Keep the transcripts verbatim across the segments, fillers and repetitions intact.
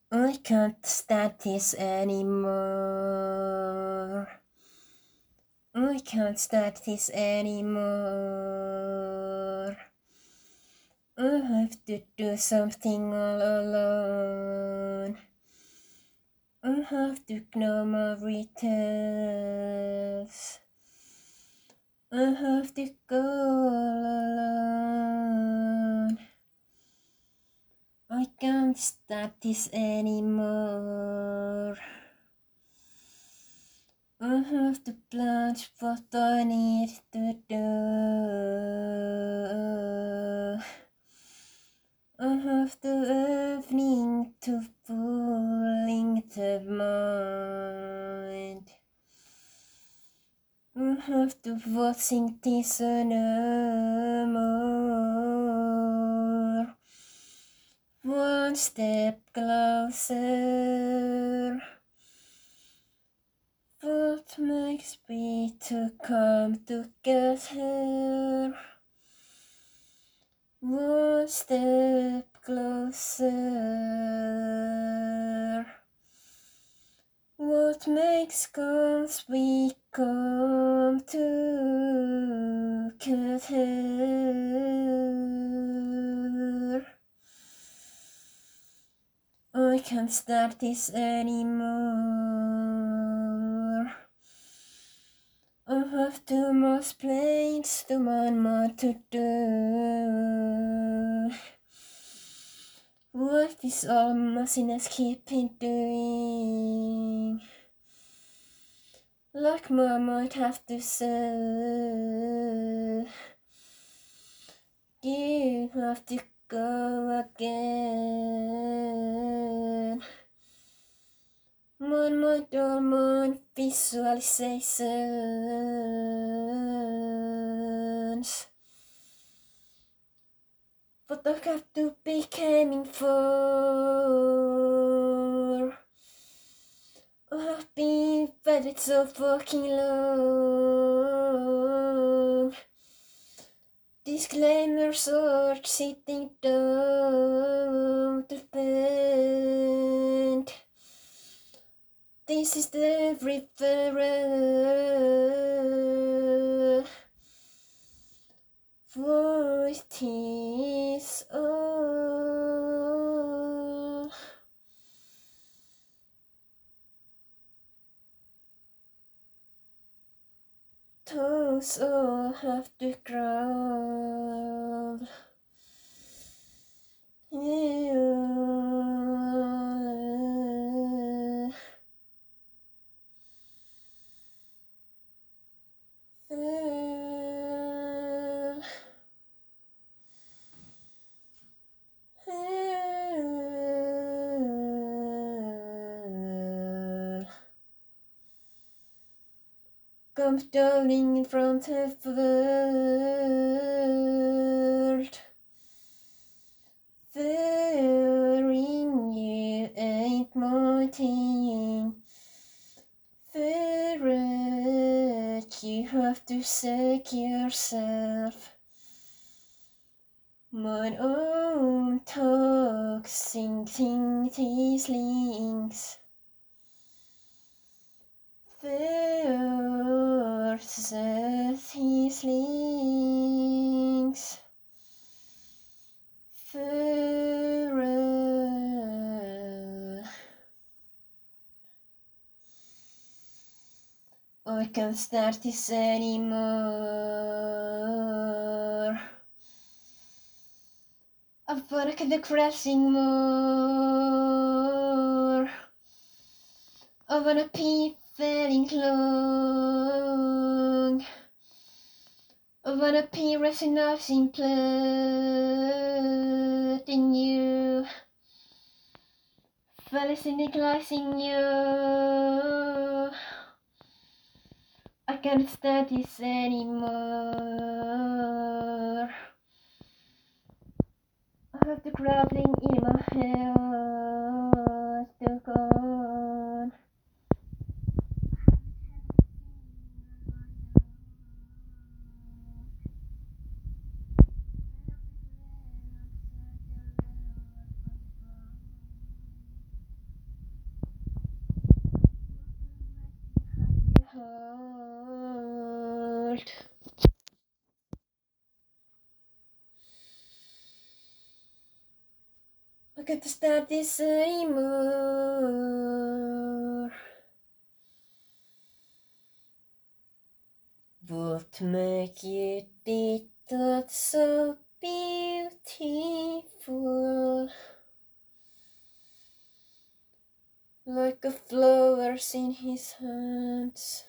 I can't stand this anymore. I can't stand this anymore. I have to do something all alone. I have to know my returns. I have to go all alone. I can't stand this anymore. I have to plunge what I need to do. I have the evening to pulling the mind. I have to watching this no more. One step closer. What makes me to come together? One step closer. What makes us we come together? I can't start this anymore. I have too much plans, too much more to do. What is all messiness keeping doing? Like mom might have to say, you have to go again. Mon my dormant visualizations. But I have to be coming for. I've been waiting so fucking long. Disclaimers are sitting down to bend. This is the referral. Voice is all. Toes all have to crawl. Yeah. Fell. Fell. Come darling in front of the world. Fearing you ain't my thing. Ferret, you have to shake yourself. My own toxic thing, these links. Versus his links. Ferret. I can't start this anymore. I wanna keep the crashing more. I wanna be feeling long. I wanna be recognizing blood in you. Felicitating you. I can't stand this anymore. I have the grappling in my head to gone. can't start this anymore. What make you did that so beautiful? Like a flowers in his hands.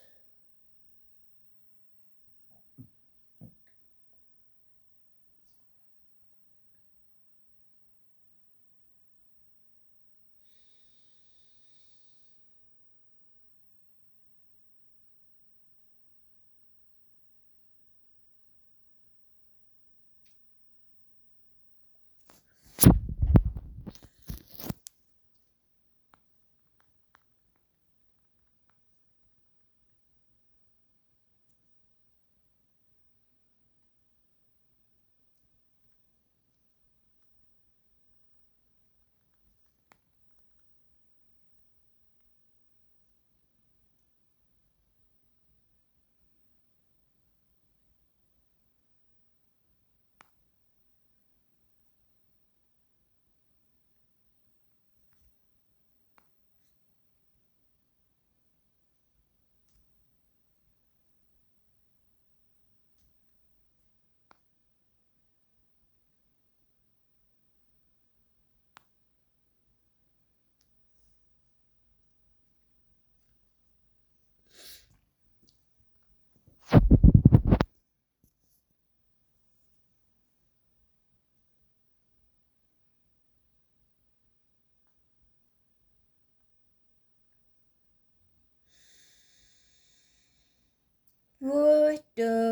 What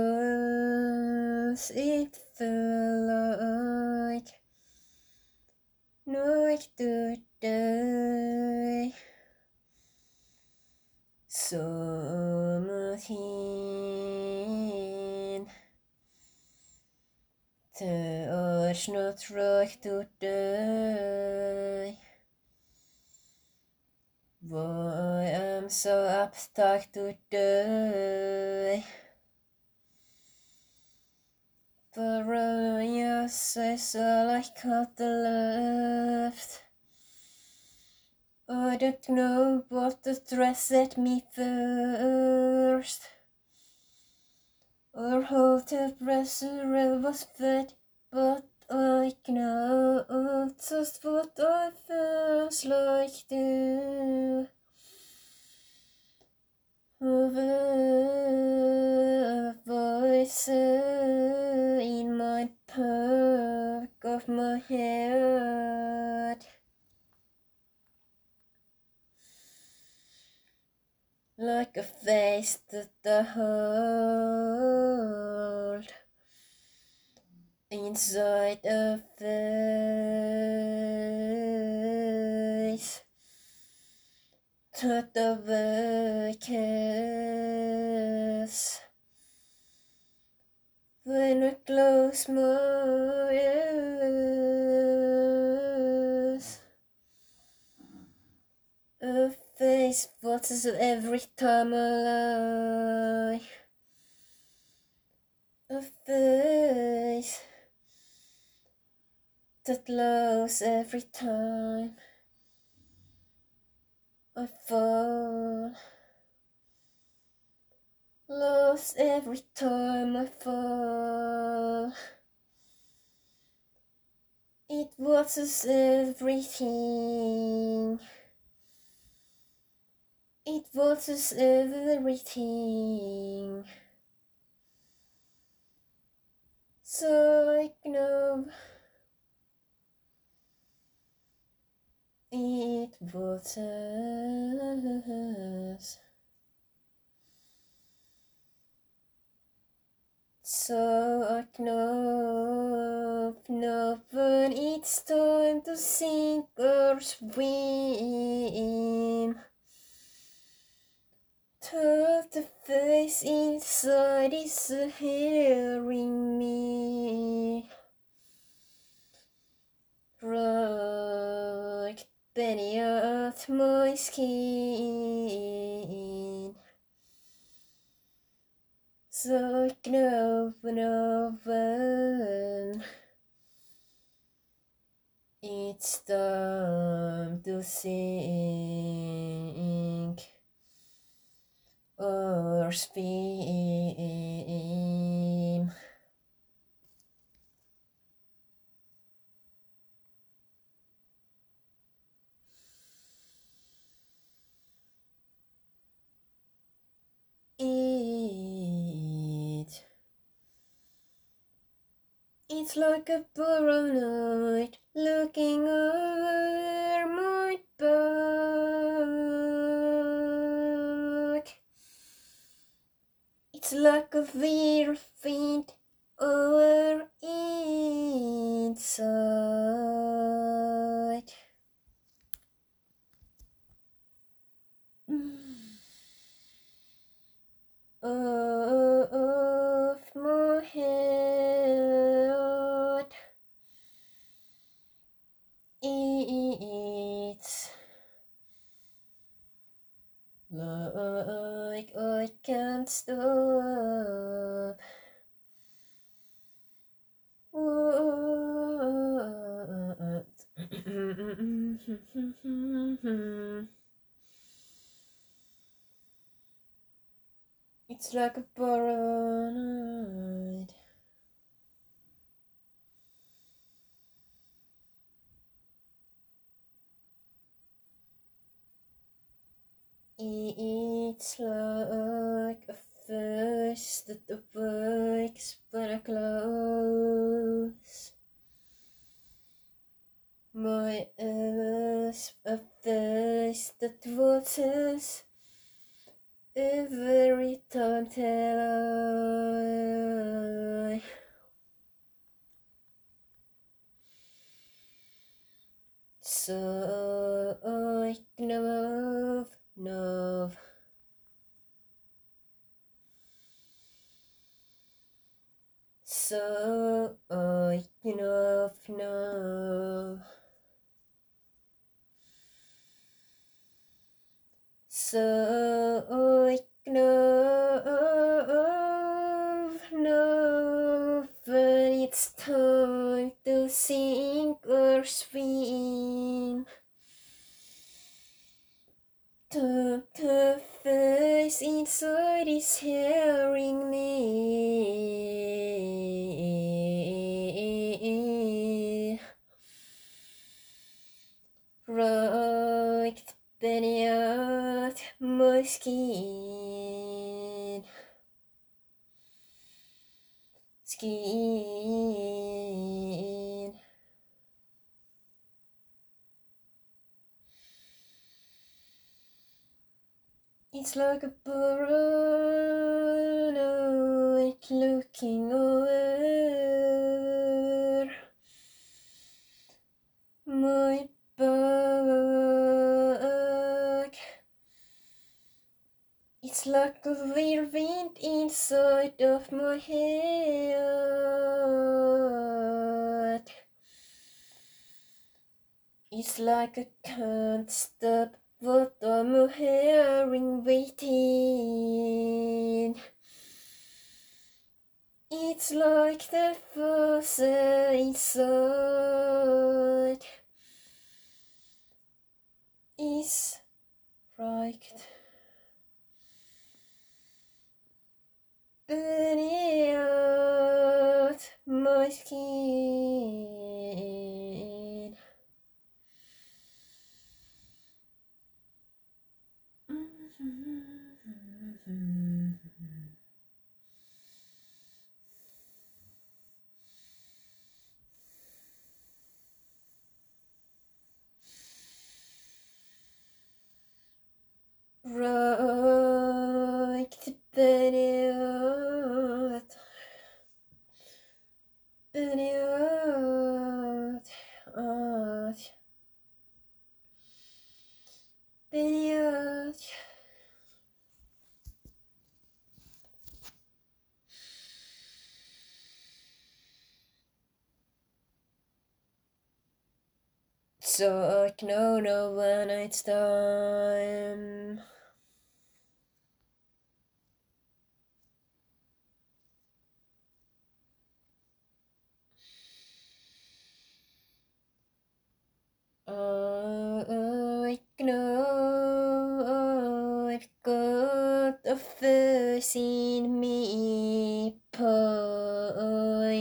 does it feel like? Night to day. Something touch not right today. Why I'm so upstuck today? Paranoia says all I cut the left. I don't know what to stress at me first, or how the pressure was fed, but I know just what I felt like to. Over a voice in my back of my head, like a face that I hold inside a face that awakens when I close my eyes. A face watches every time I lie. A face that lows every time I fall. Lost every time I fall. It watches everything. It watches everything. So I know it watches. So I know, know when it's time to sink or swim. Tell the face inside is hearing me. Right beneath my skin. So I know when, know when it It's time to think or scream. It It's like a paranoid looking over my back. It's like a weird faint over inside. Of my head. It's like I can't stop. It's like a paranoid. It's like a face that awakes when I close my eyes, a face that watches every time till I so I know, know. So I know, know. So I know, know when it's time to sink or swim. The, the face inside is hearing me. Right beneath my skin. Skin. It's like a paranoid looking over my back. It's like a weird wind inside of my head. It's like I can't stop what I'm hearing waiting. It's like the force inside is right beneath my skin. Right beneath, beneath, uh, beneath. So I know no when it's time.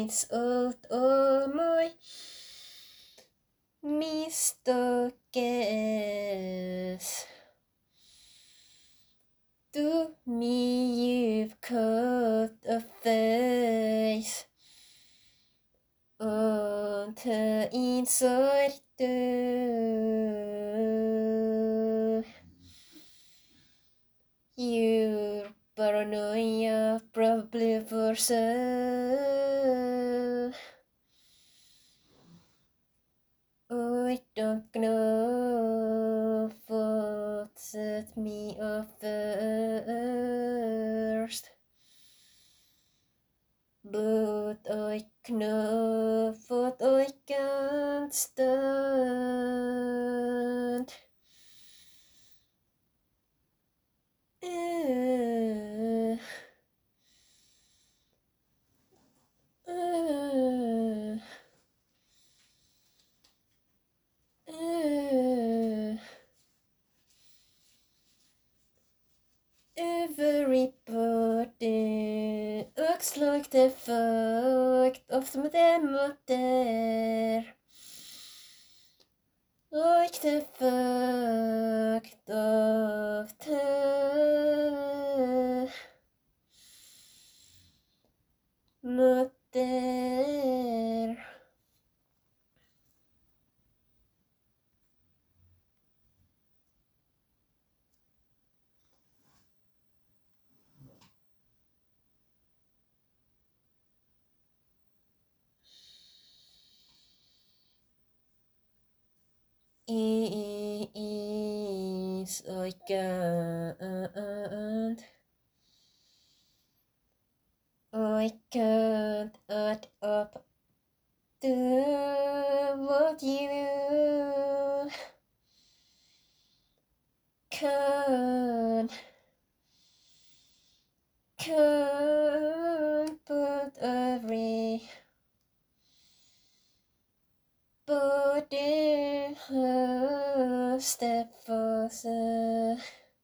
finds out all my mistakes. To me you've cut a face on the inside too. Your paranoia probably for sure. I don't know what set me off first, but I know what I can't stand. Uh, uh, uh, Everybody looks like the fact of them out there, like the fact of the not there. Is I can't, I can't add up to what you can, can put every body a step further.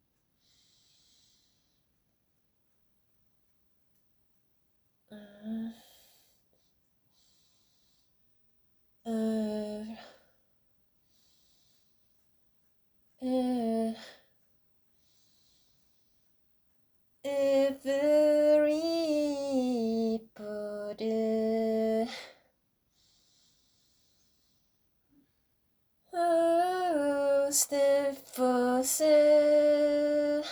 Uh, uh, uh, everybody a step further.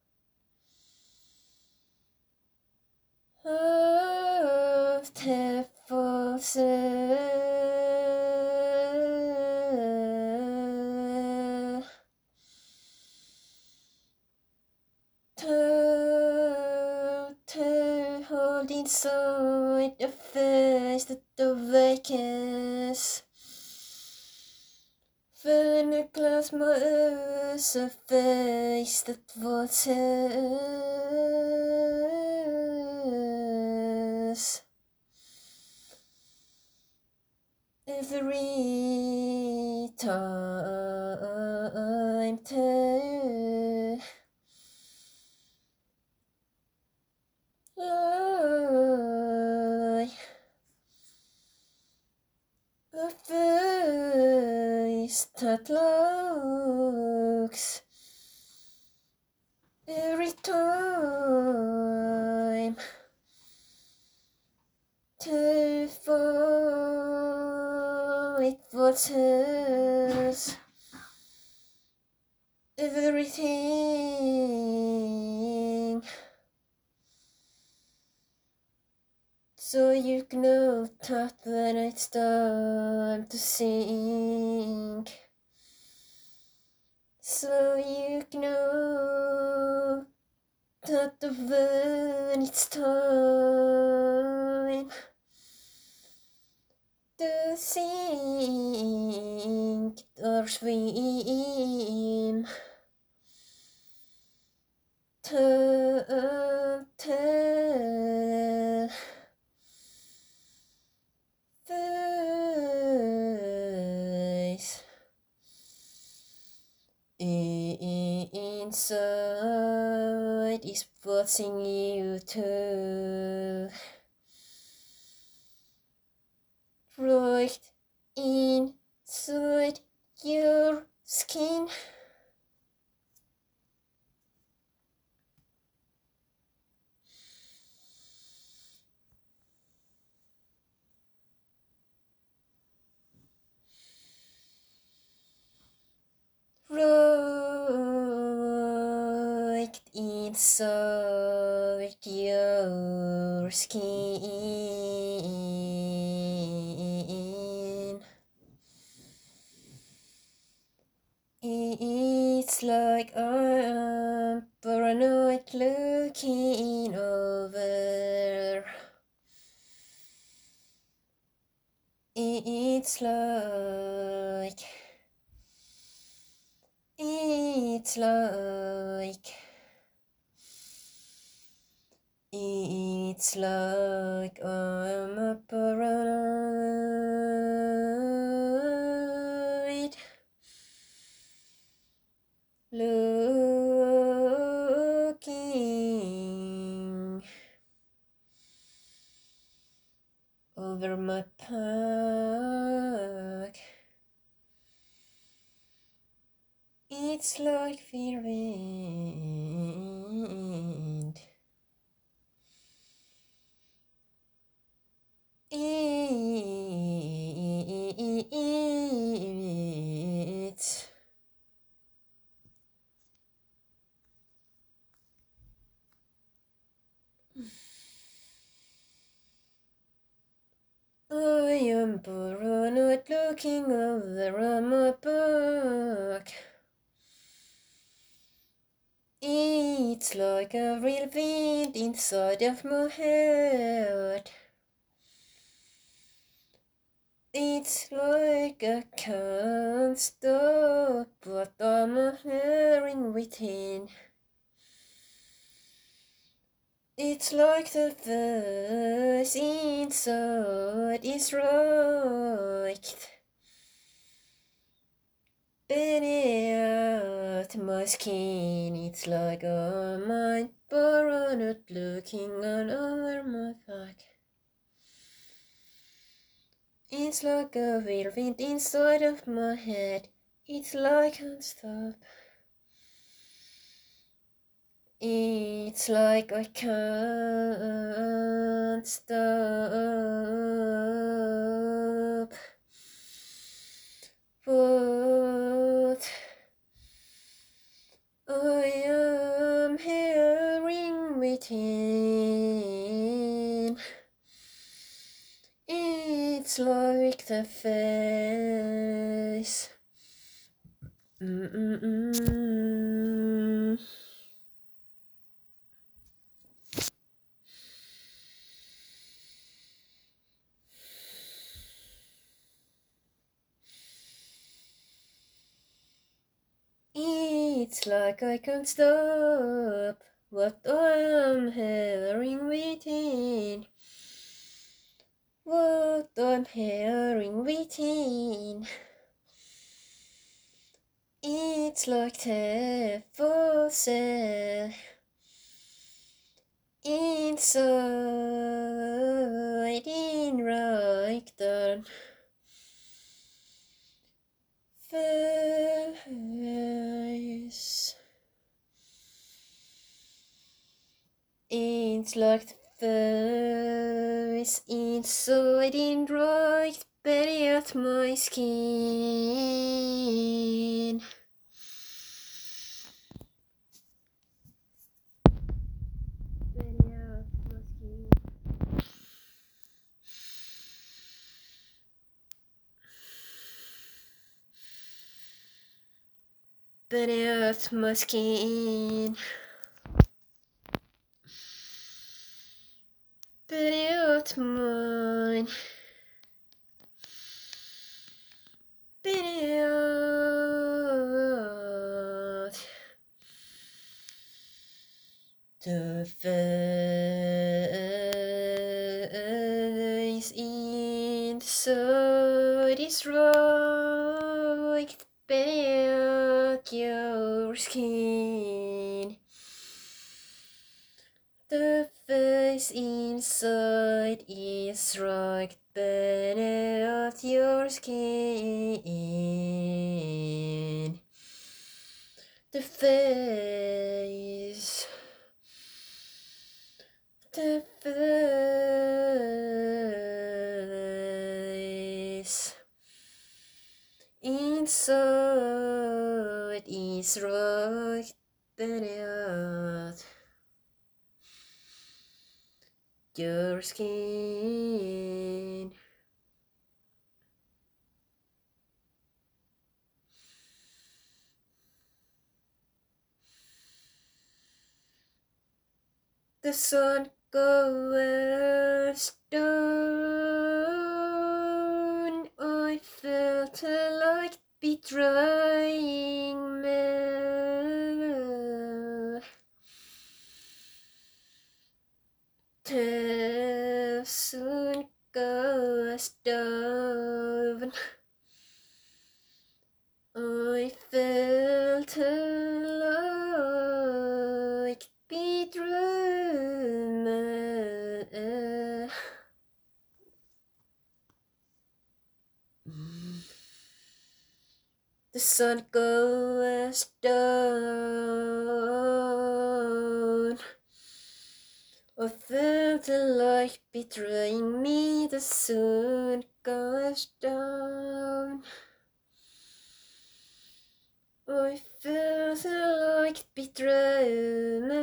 A step further. To, to hold inside the face that awakens. When I close my eyes, a face that watches. Every time to I a face that looks every time to fight watches everything. So you know that when it's time to sing. So you know that when it's time to sink or swim, turn, turn. Face inside is watching you too. right inside your skin. Right inside your skin. It's like I'm paranoid looking over. It's like, it's like, it's like I'm a paranoid looking over my pack. It's like fear wind. It's I am paranoid looking over my back. It's like a real wind inside of my head. It's like I can't stop what I'm hearing within. It's like the voice inside is right beneath my skin. It's like a mind paranoid looking all over my back. It's like a whirlwind inside of my head. It's like I can't stop. It's like I can't stop. What I am hearing within. It's like the face. Mm-mm-mm. It's like I can't stop what I'm hearing within. What I'm hearing within. It's like the faucet inside in right down face. It's like the face inside in right beneath my skin. Beneath my skin. Beneath my skin. Beneath mine. Beneath the face inside is right beneath your skin. The face inside is right beneath your skin. The face, the face inside is right beneath your skin. The sun goes down. I felt like betraying me. The sun goes down. I felt like betraying me. The sun goes down. I felt like betraying me. The sun goes down. I felt like betraying me.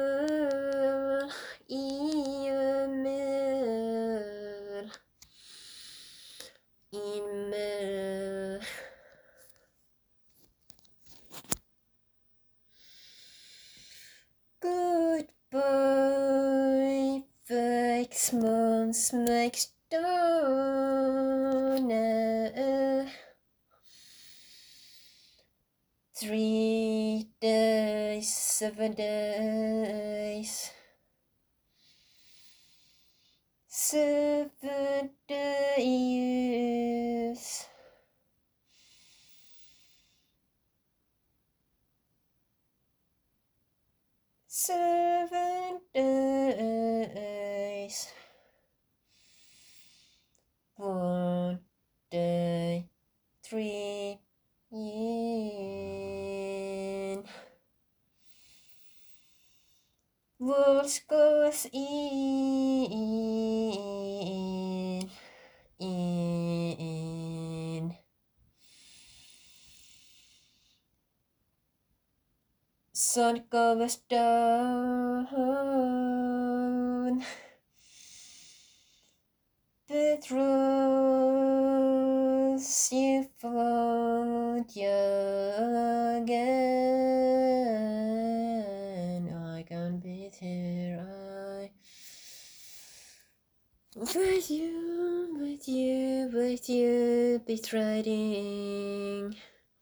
Email. Email. Goodbye, fake months makes dawn. Three days, seven days, seven days. Seven days. One day, three in. Walls goes in, in. Sun goes down. Petrus, you found you again. I can't be here. I with you, with you, with you, betraying.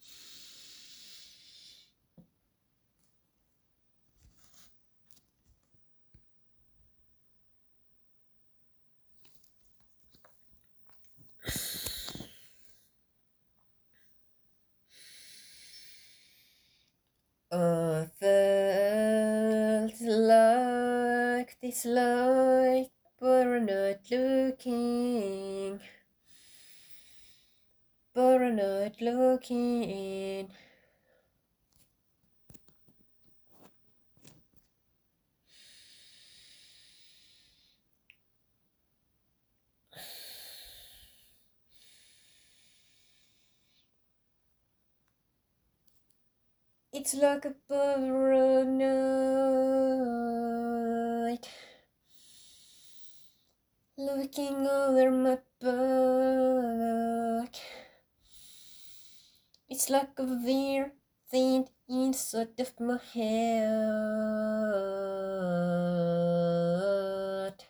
I felt like this light, but I'm not looking, but I'm not looking. It's like a paranoid, looking over my back. It's like a weird thing inside of my head.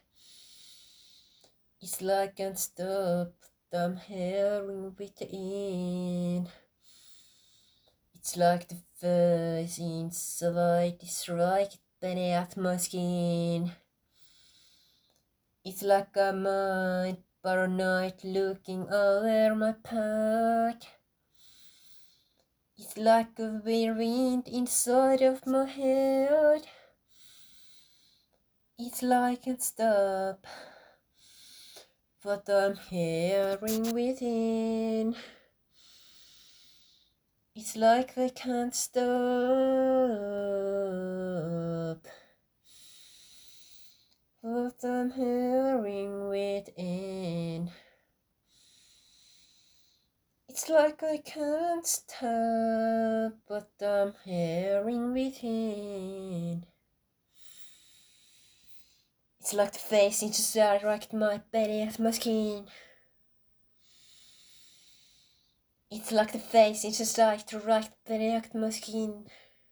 It's like I can't stop, I'm hearing within. It's like the face inside is right beneath my skin. It's like a mind paranoid looking over my back. It's like a weird wind inside of my head. It's like I can't stop what I'm hearing within. It's like I can't stop what I'm hearing within. It's like I can't stop what I'm hearing within. It's like the face into direct my belly at my skin. It's like the face into direct belly at my skin.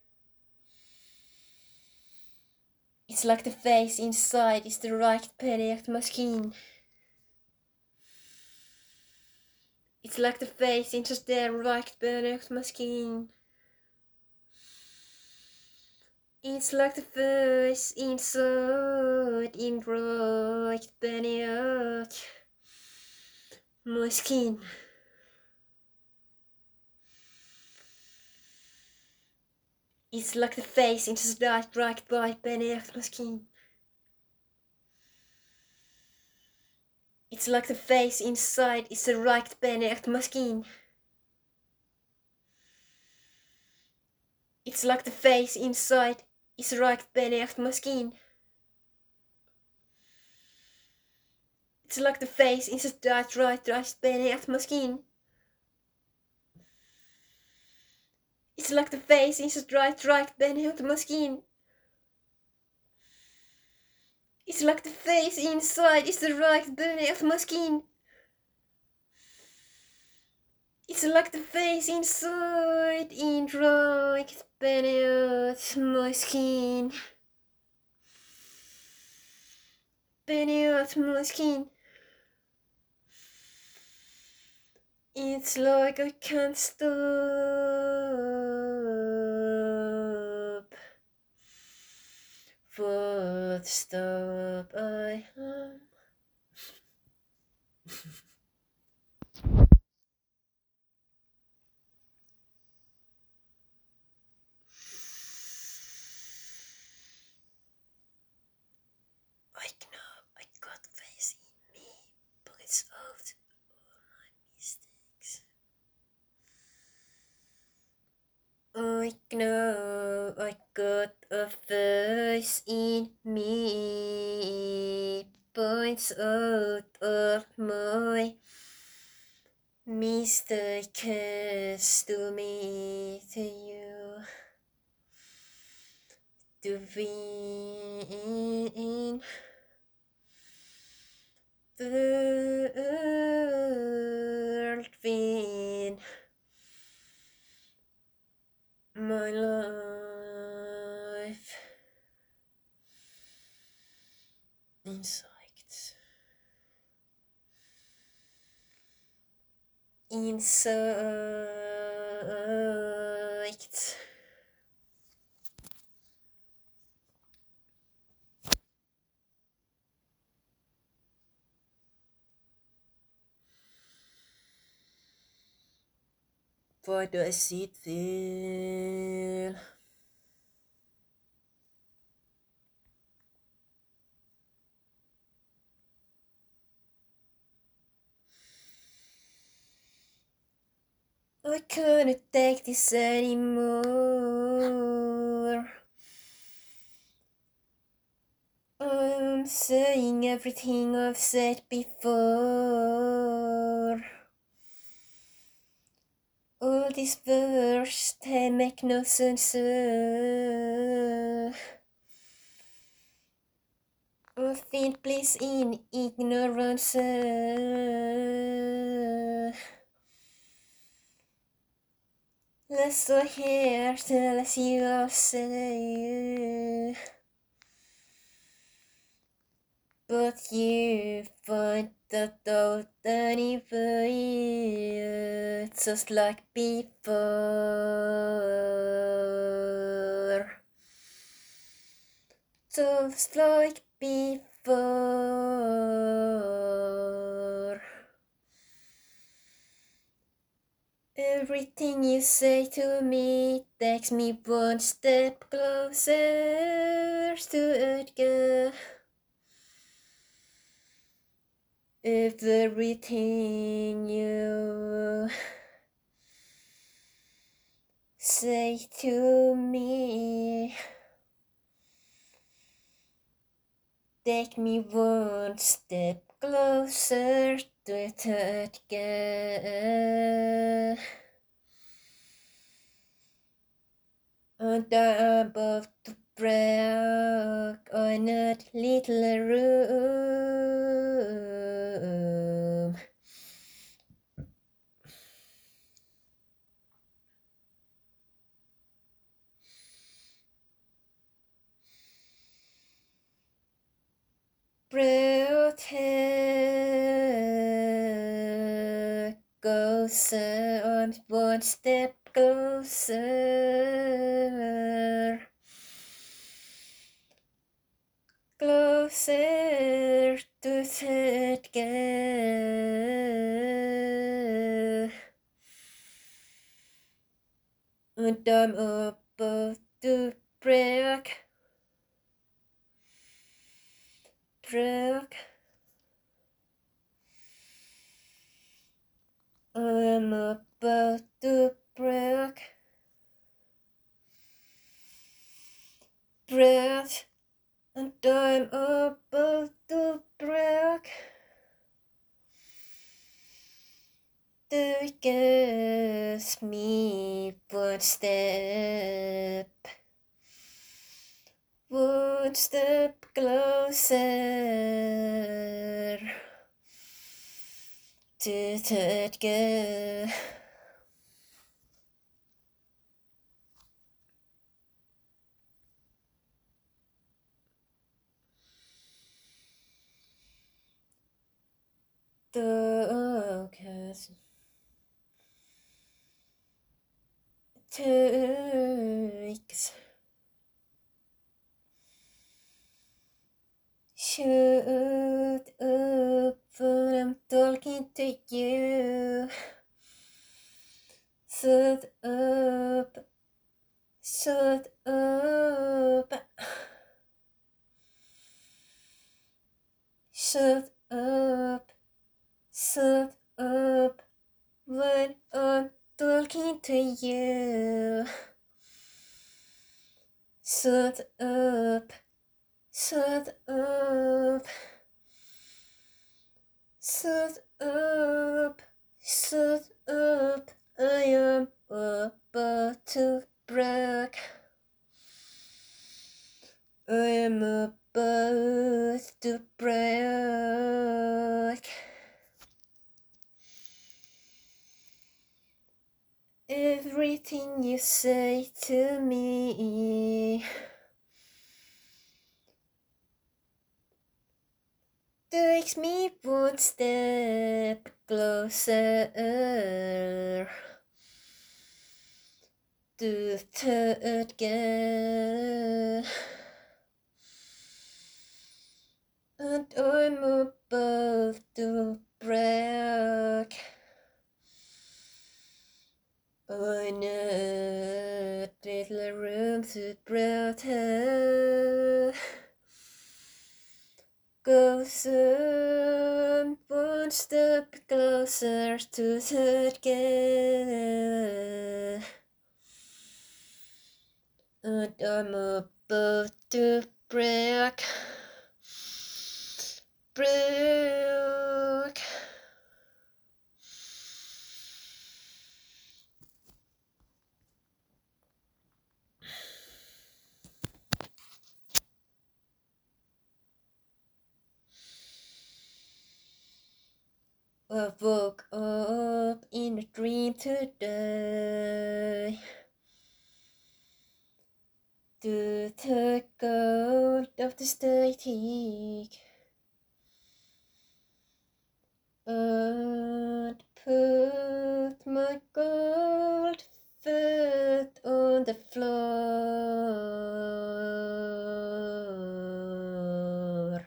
It's like the face inside is the right belly at my skin. It's like the face into the right belly at my skin. It's like the face inside in right belly at my skin. It's like the face into the right right right belly at my skin. It's like the face inside is the right belly at my skin. It's like the face inside is the right belly at my skin. It's like the face is the right right right belly at my skin. It's like the face is the right right belly at my skin. It's like the face inside is the right belly at my skin. It's like the face inside in right belly at my skin. Belly at my skin. It's like I can't stop what stop I am. I know I got faith in me, but it's out all my mistakes. I know I got a face in me, points out of my mistakes to me, to you, to win the world, win my life inside. Inside. Why does it feel? I can't take this anymore. I'm saying everything I've said before. All these words, they make no sense. I feel bliss in ignorance. Less I hear, the less you say. But you find that out anyway, just like before. Just like before. Everything you say to me takes me one step closer to Edgar. everything you say to me. Take me one step closer to that girl. And I'm about to break on that little room. Protect closer on one step closer. Closer to that girl. And I'm about to break. Break. I'm about to break. Breath. And I'm about to break. Take me one step. One step closer to that girl. Focus. Takes. Shut up when I'm talking to you. Shut up. Shut up. Shut up. Shut up when I'm talking to you. Shut up. Shut up. Shut up. Shut up. I am about to break. I am about to break. Everything you say to me takes me one step closer to that girl. And I'm about to break. On a little room to brother. Go some one step closer to that girl. And I'm about to break. Break. I woke up in a dream today. To the gold of the static. And put my gold foot on the floor.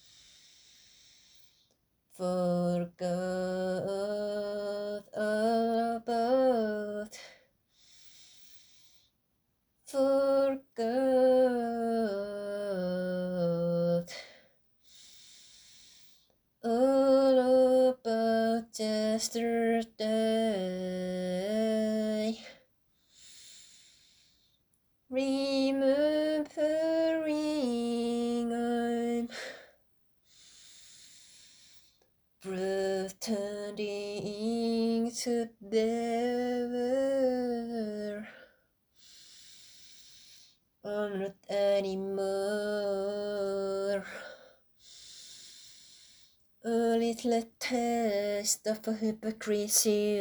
Forgot all about. Forgot all yesterday, remembering I'm pretending to bear. I'm not anymore. A little taste of hypocrisy,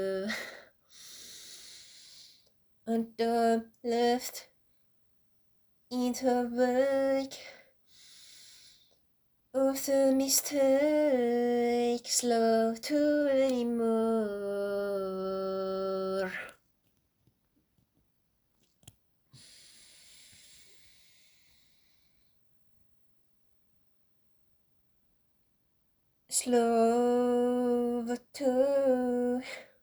and I'm left in the wake of the mistakes, love to anymore. Slow to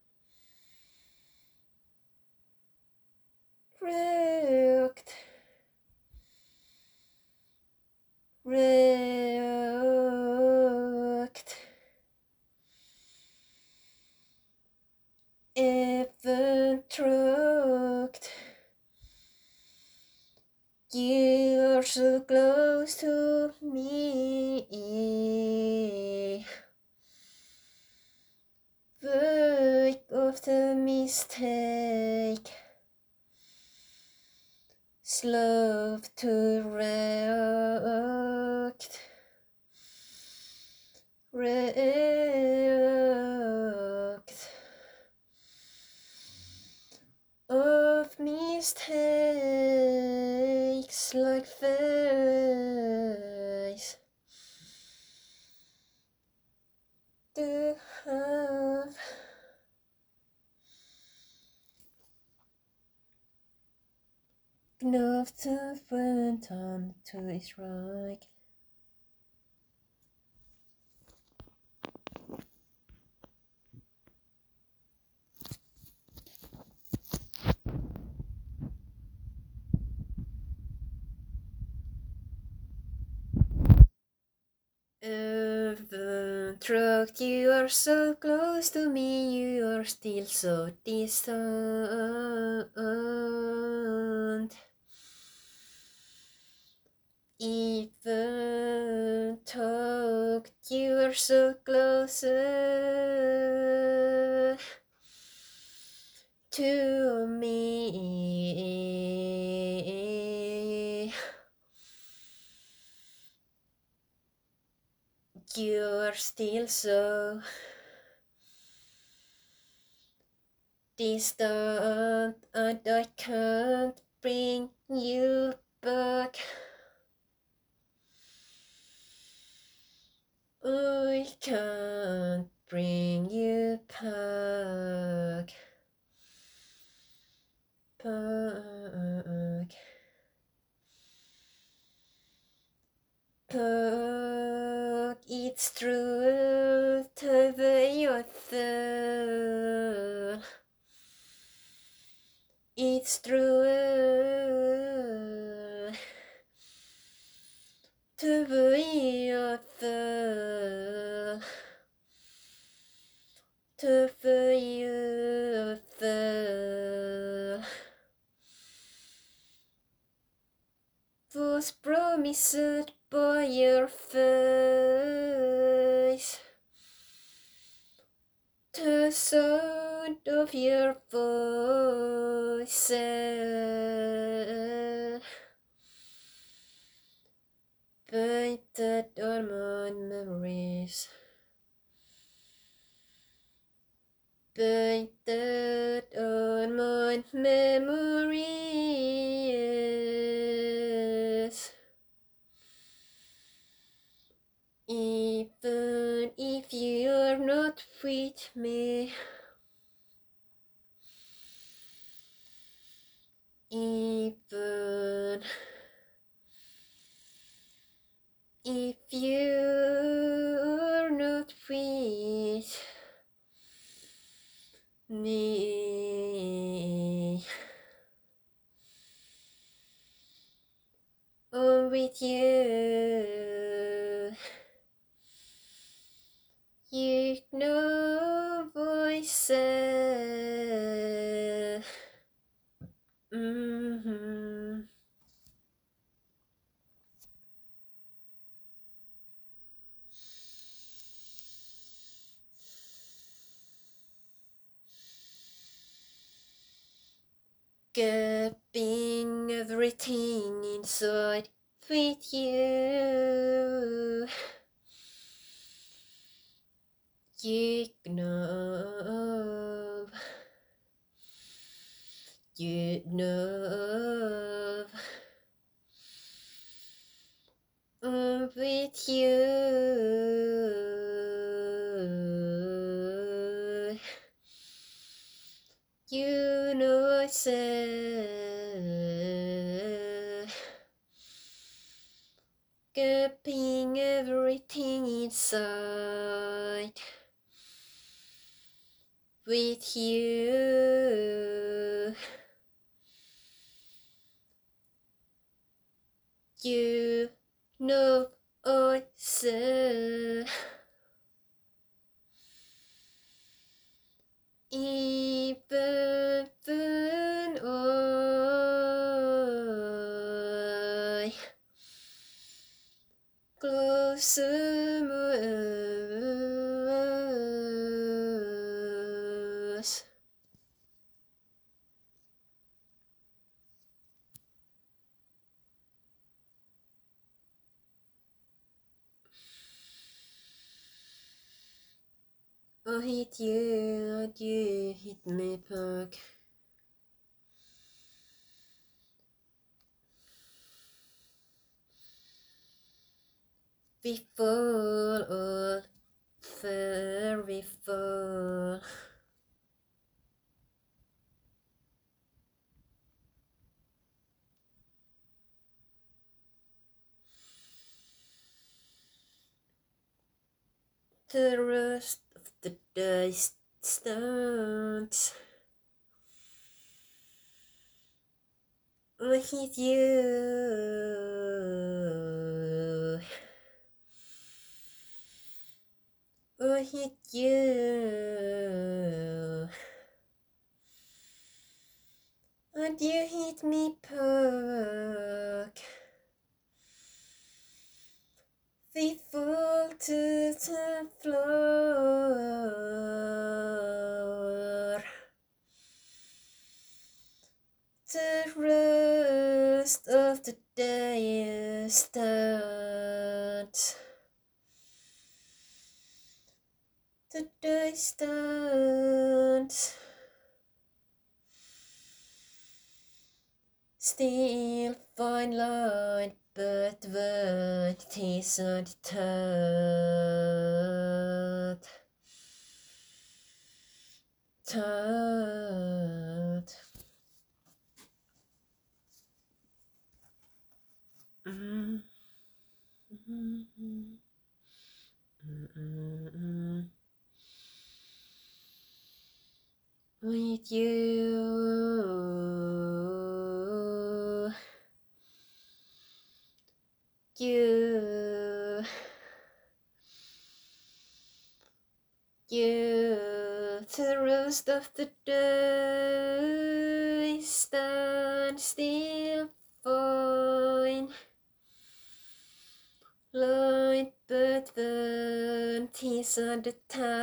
react, react, even tracked. You're so close to me. Wake of the mistake, slow to react, react of mistakes like face to have. Enough to find time to is right. Even truck, you are so close to me, you are still so distant. Even talk, you are so close uh, to me. You're still so distant, and I can't bring you back. I can't bring you back, back, back. It's true, the way I feel. It's true, the way I feel. The way I feel was promised by your face. The sound of your voice painted on my memories, painted on my memories. Even if you're not with me, even if you're not with me, I'm with you. You know Cupping everything inside with you. You know, you know, I'm with you. You know I said, cupping everything inside with you. You know I said, even when I close my eyes, I hit you and you hit me back. We fall all fair, we fall. The rest of the day stands. I hit you. I hit you. And you hit me back. We fall to the floor. The rest of the day starts. The day starts. Still fine line, but when it isn't tired, tired. Mm-hmm. Mm-hmm. Mm-hmm. With you, you, you, the rest of the day stand still fine. Light but when tis on the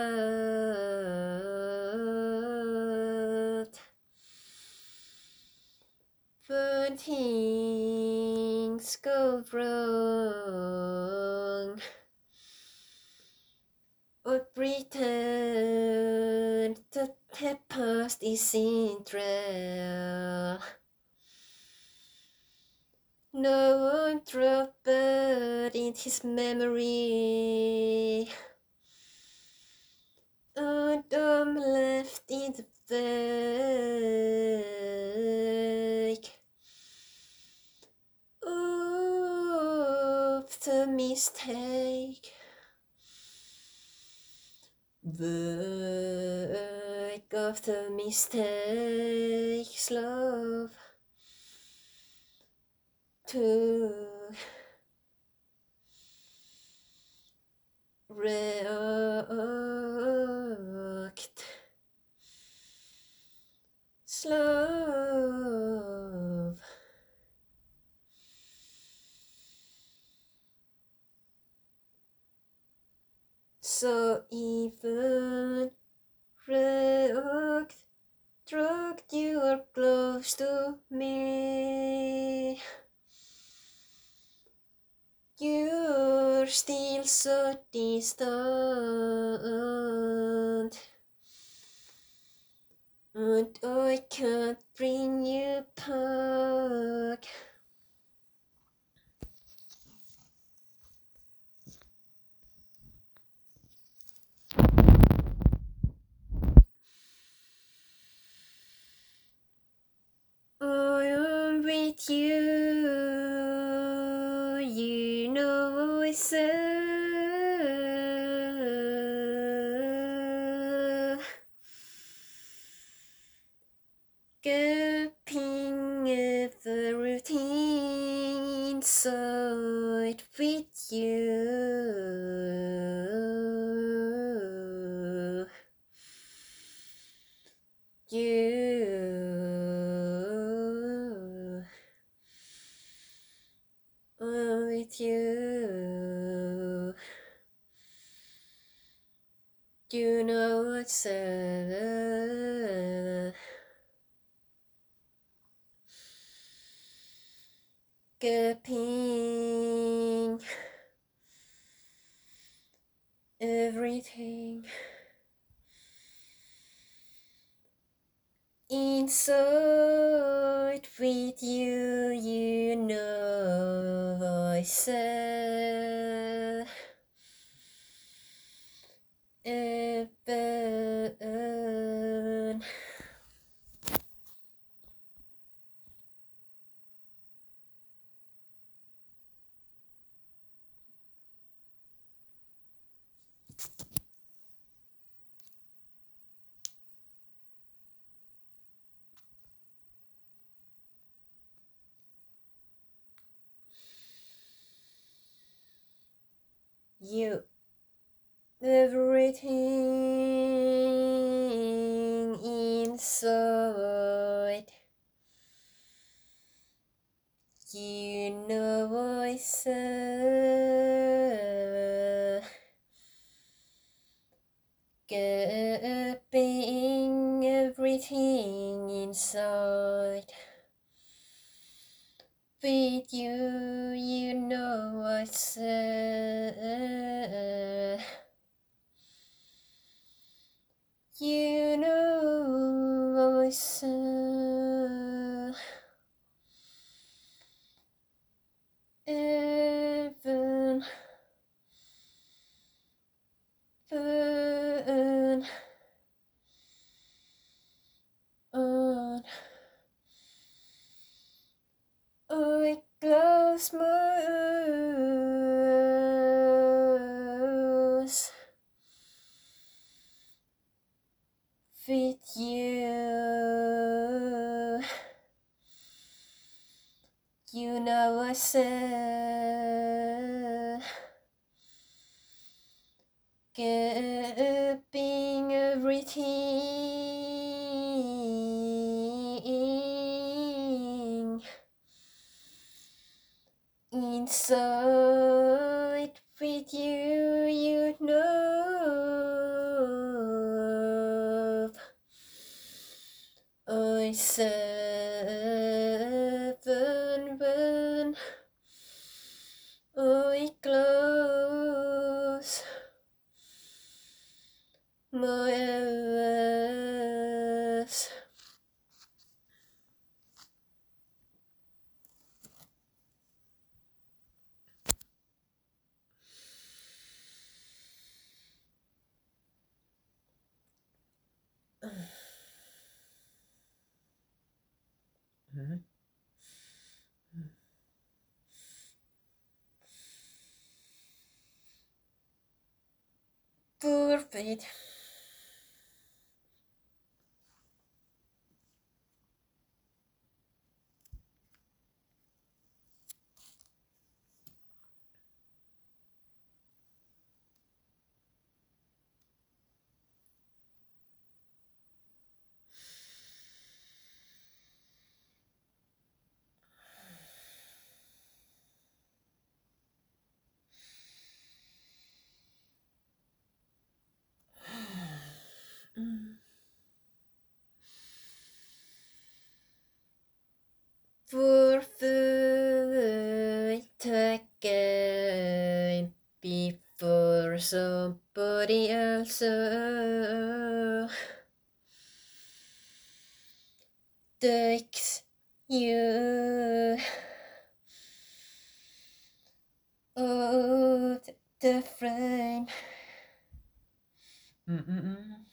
tired. When things go wrong, or pretend that the past isn't real. No one dropped in his memory, and I'm left in the wake of the mistake. Wake of the mistakes, love. To react slow. So even react, dragged you are close. close to me. You're still so distant, and I can't bring you back. I am with you, you know I said. Gaping everything inside with you. You, I'm with you. You know I said. Gaping everything inside with you, you know I said. Even you, everything inside, you know I said. Gaping everything inside with you, you know I said. You know I said. Even burn on. I close my eyes with you. You know I said. Gaping everything inside with you, you know I said when I close my eyes. Perfect. forfeit again before somebody else takes you out the frame. Mm-mm-mm.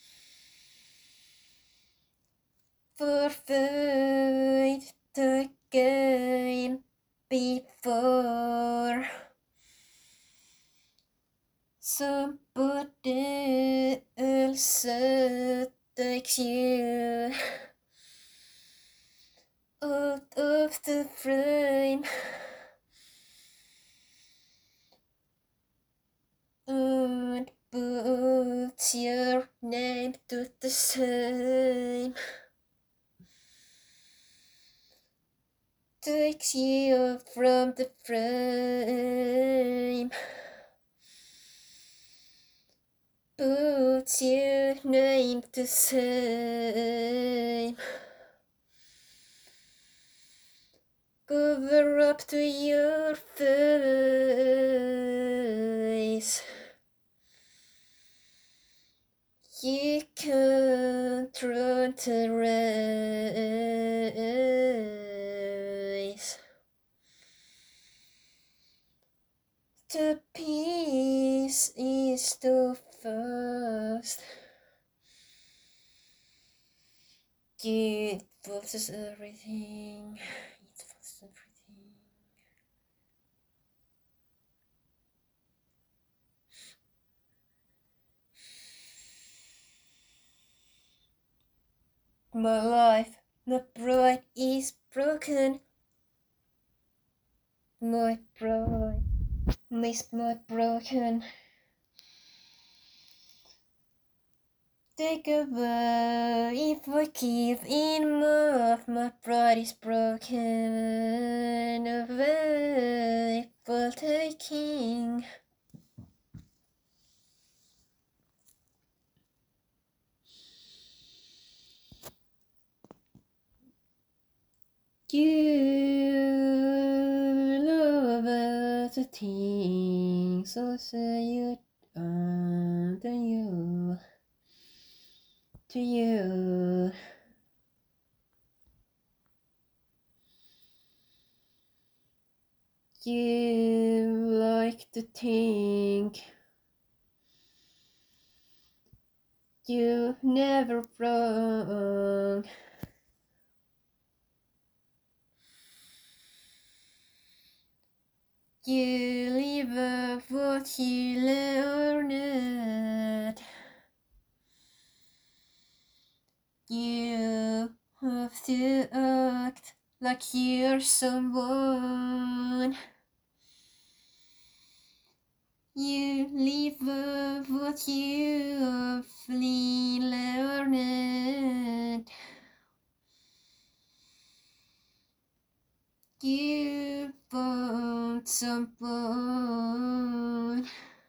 Forfeit again before somebody else takes you out of the frame and puts your name to the same. Takes you from the frame, puts your name to same. Cover up to your face. You can't run the race. The peace is too fast. It forces everything. It forces everything. My life, my pride is broken. My pride makes my broken. Take away if I give in love, my pride is broken away for taking. You love the things so say you and you to you. You like to think you never wrong. You live up what you learned. You have to act like you're someone. You live up what you have learned. You found someone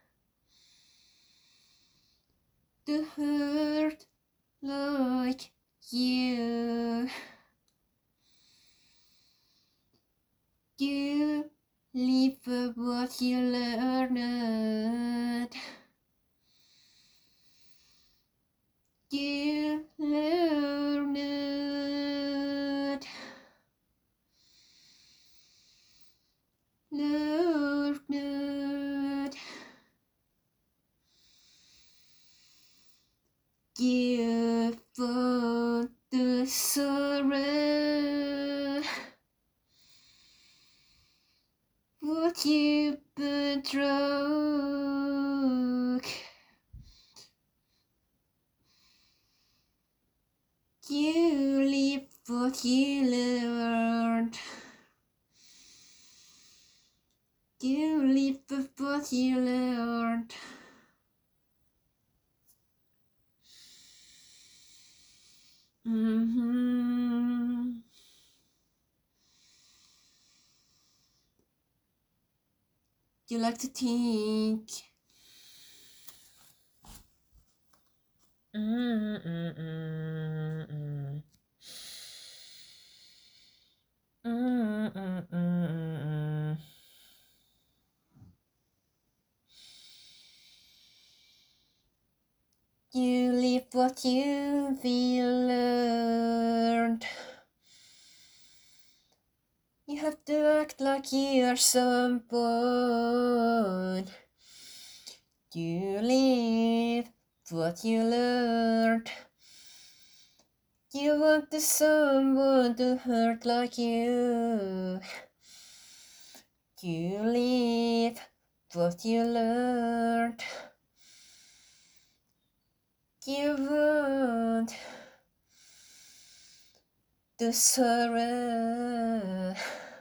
to hurt like you. You live up what you learned. You learned. Learned. You found the sorrow. What you been drunk. You live what you learned. You live what you learned. Mm-hmm. You like to think. Mm-mm-mm-mm. what you will learn. You have to act like you're someone. You live what you learned. You want the someone to hurt like you. You live what you learned. You want the sorrow.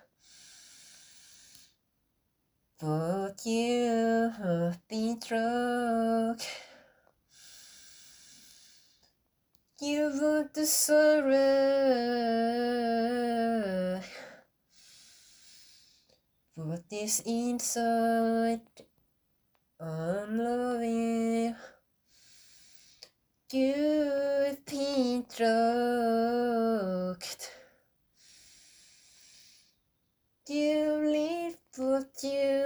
But you have been drunk. You want the sorrow. What is inside? I'm loving. You've been drunk. You live what you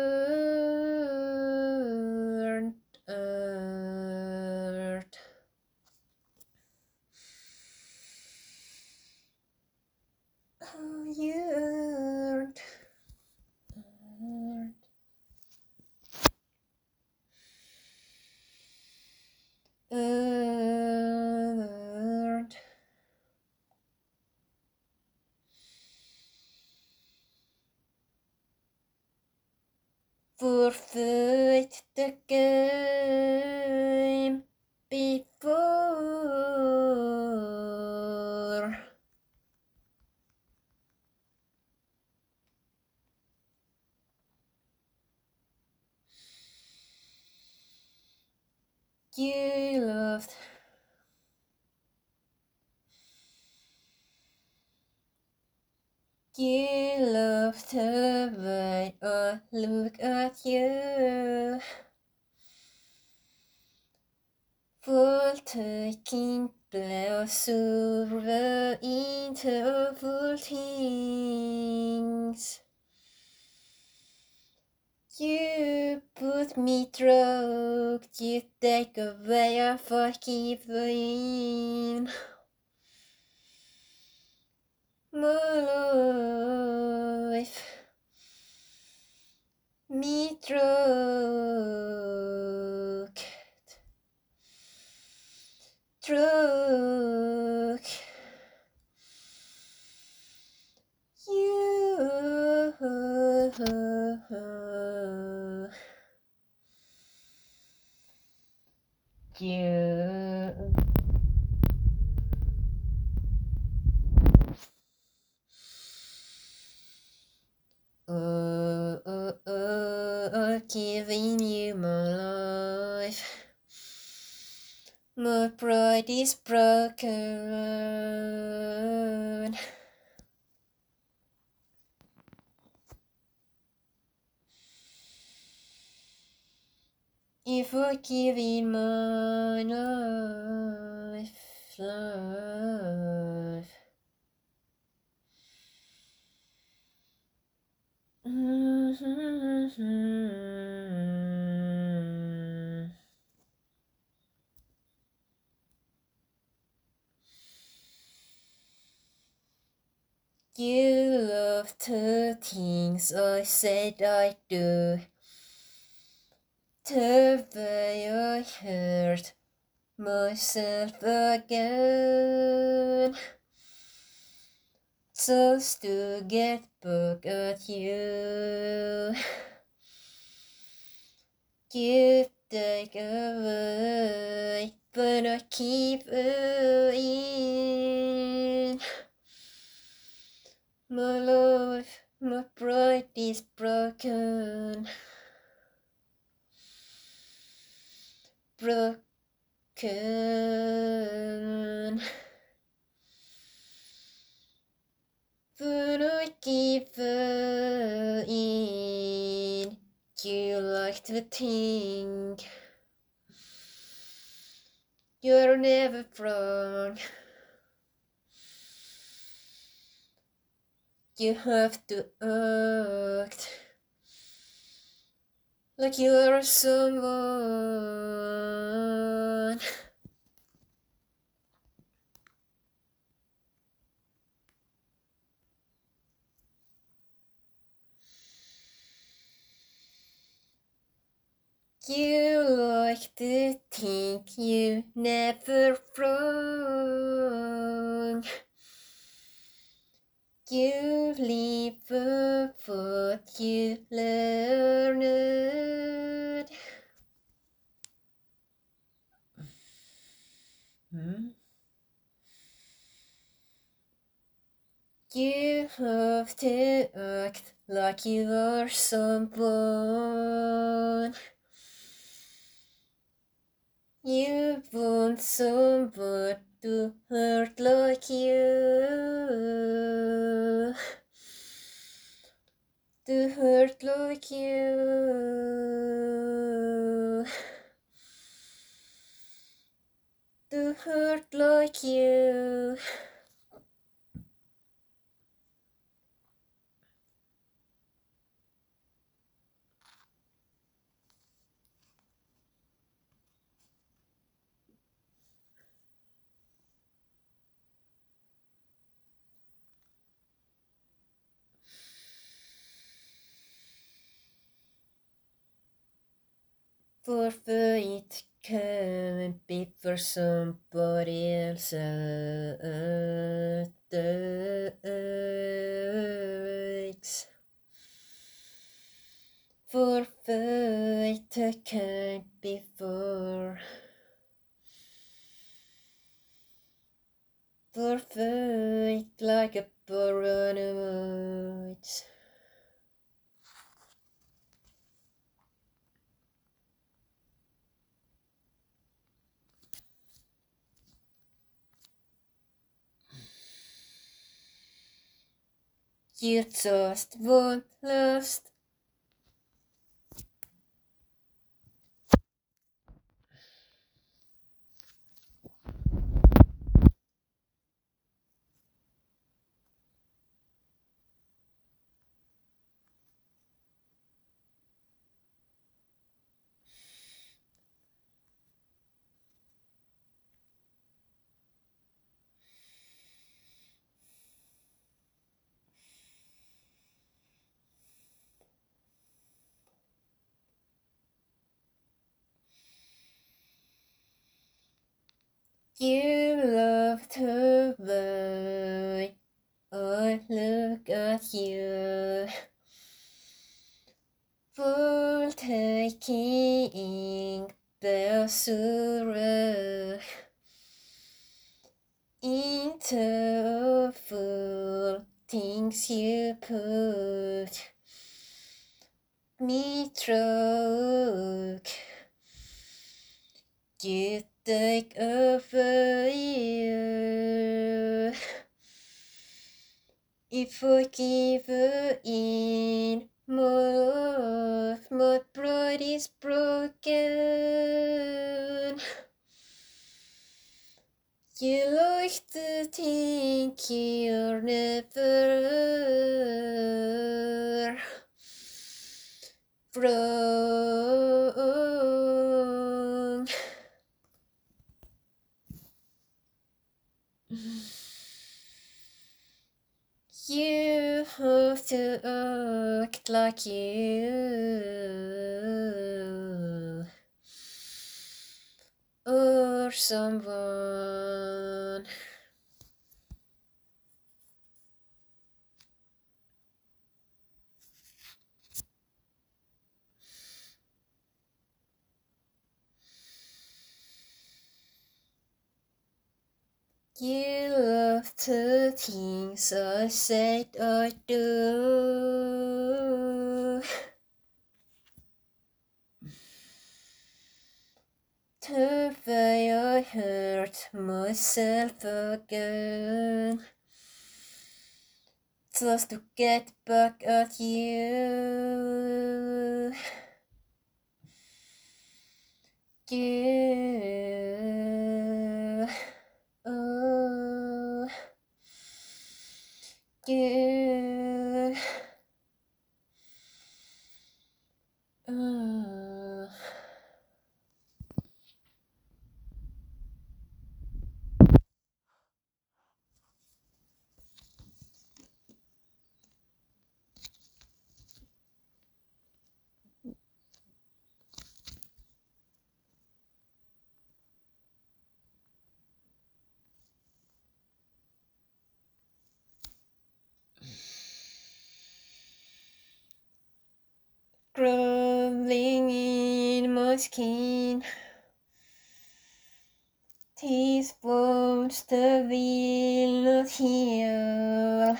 learned. Earth. Oh, you earned. Earned. Earned. Forfeit the game before. You loved. You loved the way I look at you. For taking pleasure into all things. You put me through, you take away a forgiving. My life, me drunk, drunk. You, you. Oh, oh, oh, I'm giving you my life. My pride is broken. If I give in my life, life. Mm-hmm. You love the things I said I do. The way I hurt myself again, just to get back at you. You take away, but I keep in. My life, my pride is broken. Broken. But I keep in. You like to think you're never wrong. You have to act like you're someone. You like to think you never wrong. You live up what you learned. Hmm? You have to act like you are someone. You want someone to hurt like you. To hurt like you. To hurt like you. For it can't be for somebody else at the For fate can't be for For fate like a paranoid. You just won't last. You love to lie. I look at you. For taking Basura into full things you put me through. You take over you. If I give in, my love, my pride is broken. You like to think you're never wrong. You have to act like you or someone. You love the things I said I do. The way I hurt myself again, just to get back at you. You, oh, you, oh. my skin. These wounds that will not heal.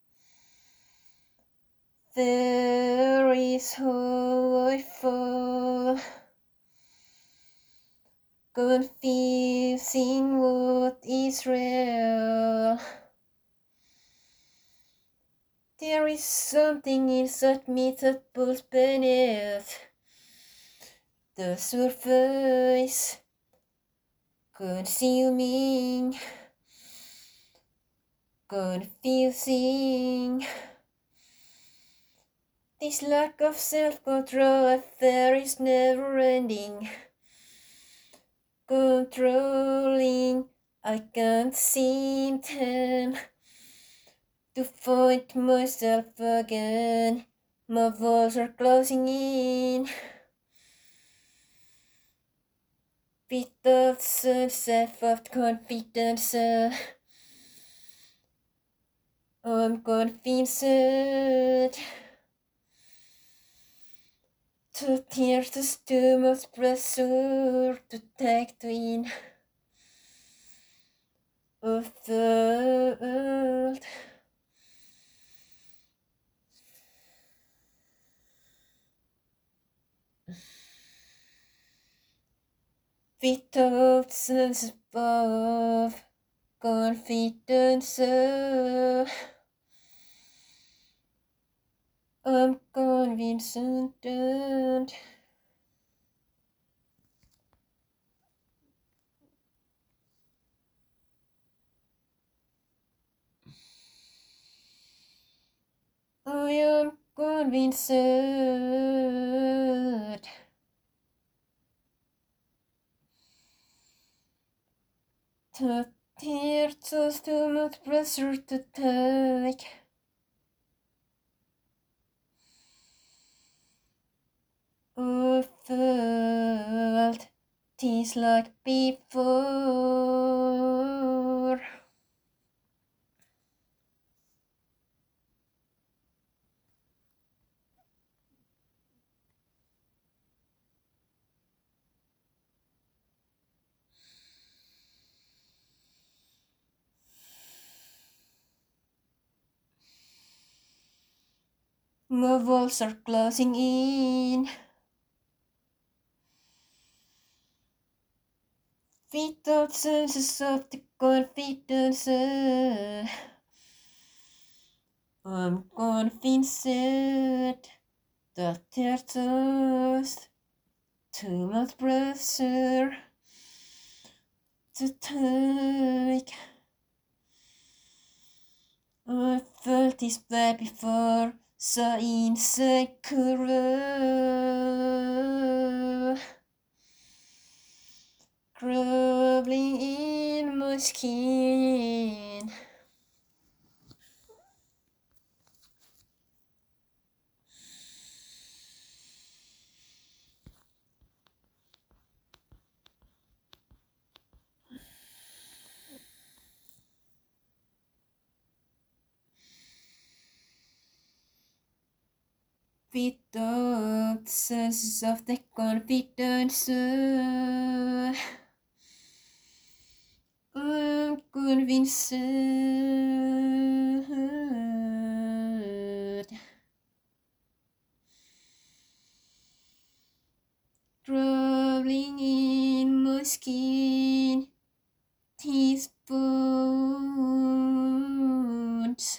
There is how I fall, confusing what is real. There is something inside me that pulls beneath the surface, consuming, confusing. This lack of self-control affair is never-ending. Controlling, I can't seem them to find myself again. My walls are closing in. Without sense of confidence, uh, I'm convinced to tears is too much pressure to take to in of the world. Without sense of confidence, uh, I'm convinced that I am convinced that there's just too much pressure to take. I felt things like before. My walls are closing in. Without senses of the confidence, uh, I'm convinced that there's just too much pressure to take. I felt this way before, so insecure, crawling in my skin. Without sense of the confidence, uh, I'm convinced crawling in my skin, teaspoons.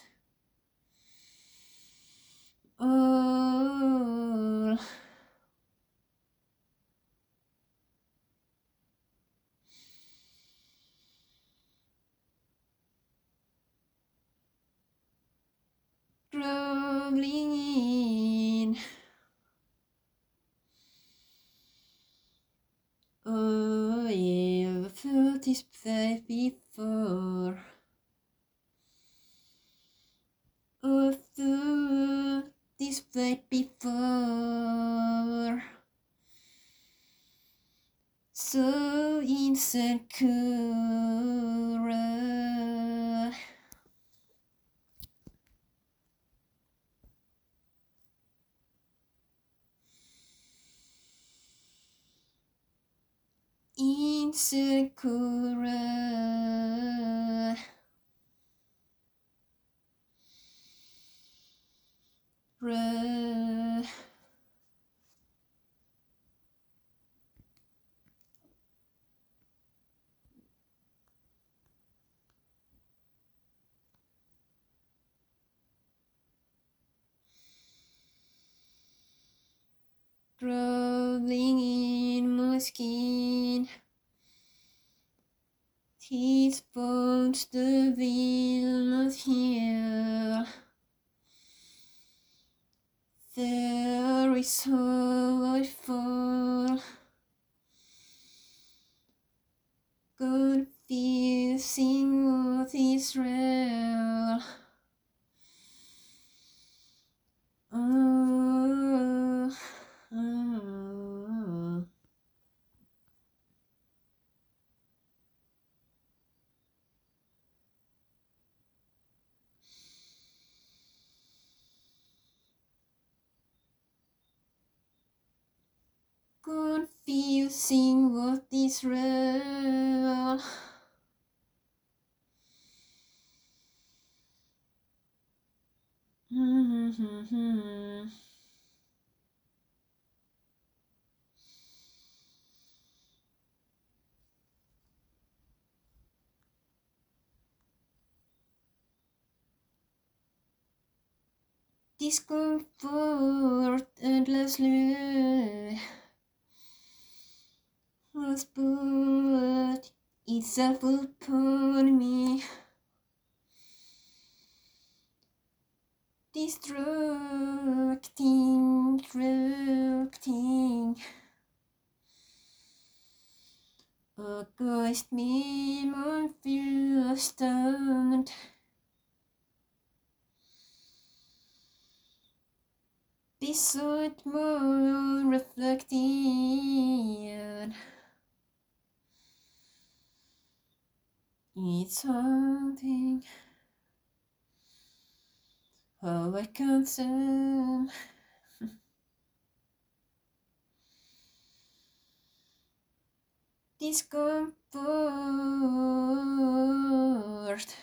All crawling in. Oh, yeah, I've felt this place before. I've felt this place before. So insecure. insecure. Re. Crawling in my skin, his bones the will not heal. There is how I fall, confusing what is real. Oh, oh. Confusing what is real. Mm-hmm. Discomfort endlessly was put itself upon me, distracting, distracting, against me, my fear stand. Beside my reflecting, it's something how I consume. Discomfort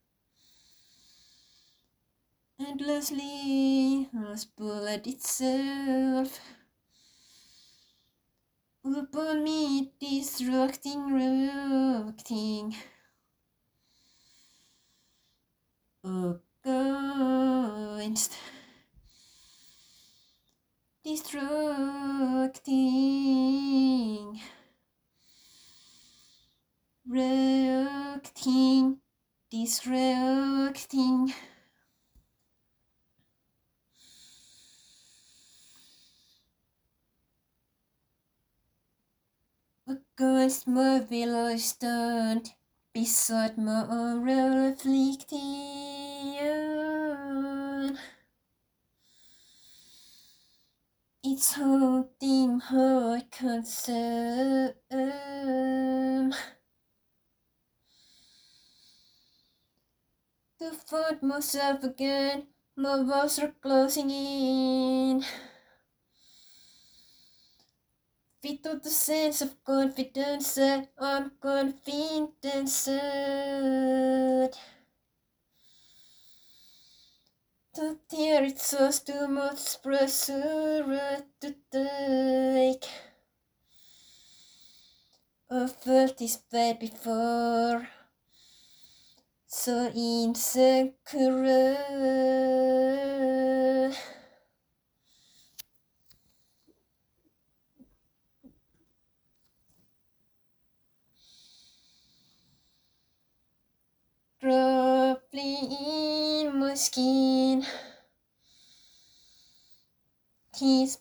endlessly has pulled itself upon me, distracting, reacting against, distracting, reacting, distracting. Against my will I stand, beside my own reflection. It's haunting how I consume. To find myself again, my walls are closing in. Fit to the sense of confidence, I'm confident. To tear it so too much pressure to take. I felt this way before, so insecure. Dropping in my skin, his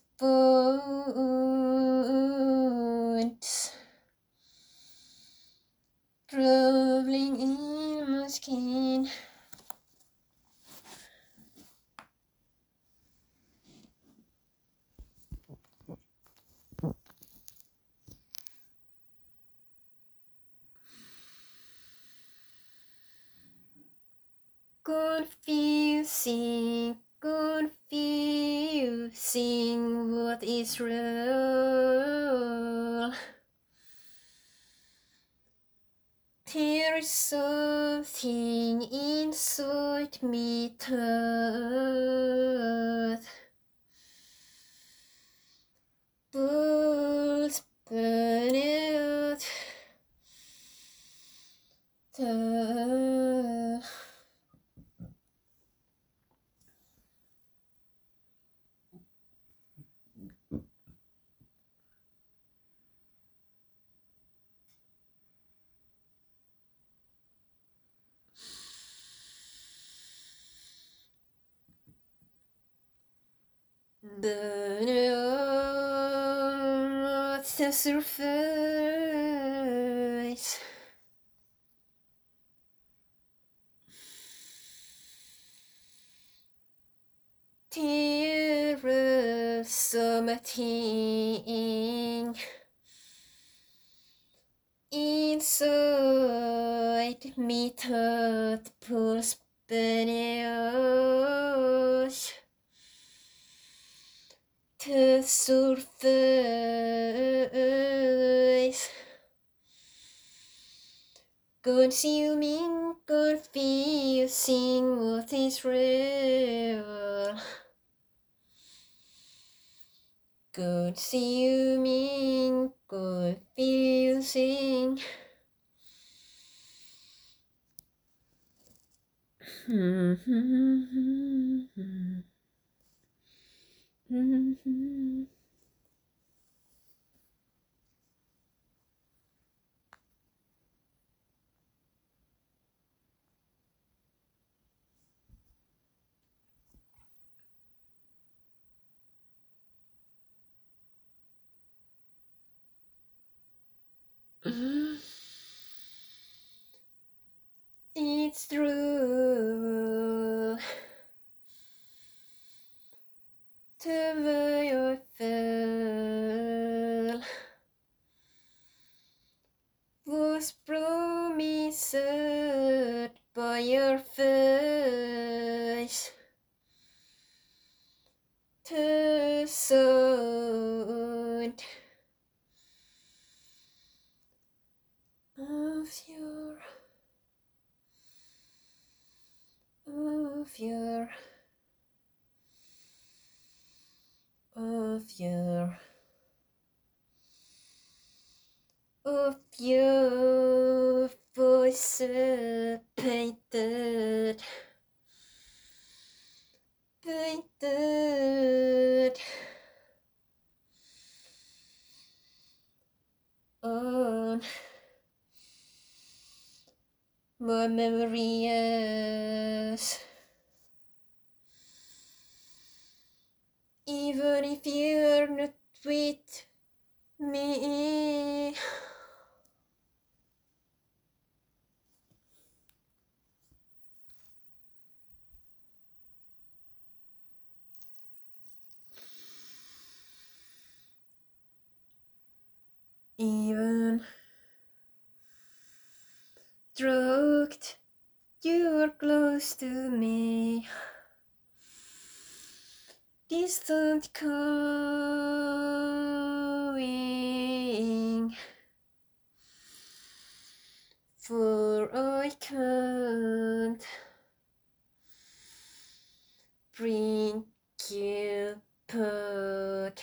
bones, traveling in my skin. Confusing, confusing what is real. There is something inside me that pulls beneath the beneath the surface. There is something inside me that pulls beneath the surface, consuming, confusing what is real, consuming, confusing. It's true. The way I felt was promised by your face. The sound of your of your of your of your voice painted painted on my memories. Even if you're not with me, even drugged, you're close to me. Distant calling, for I can't bring you back.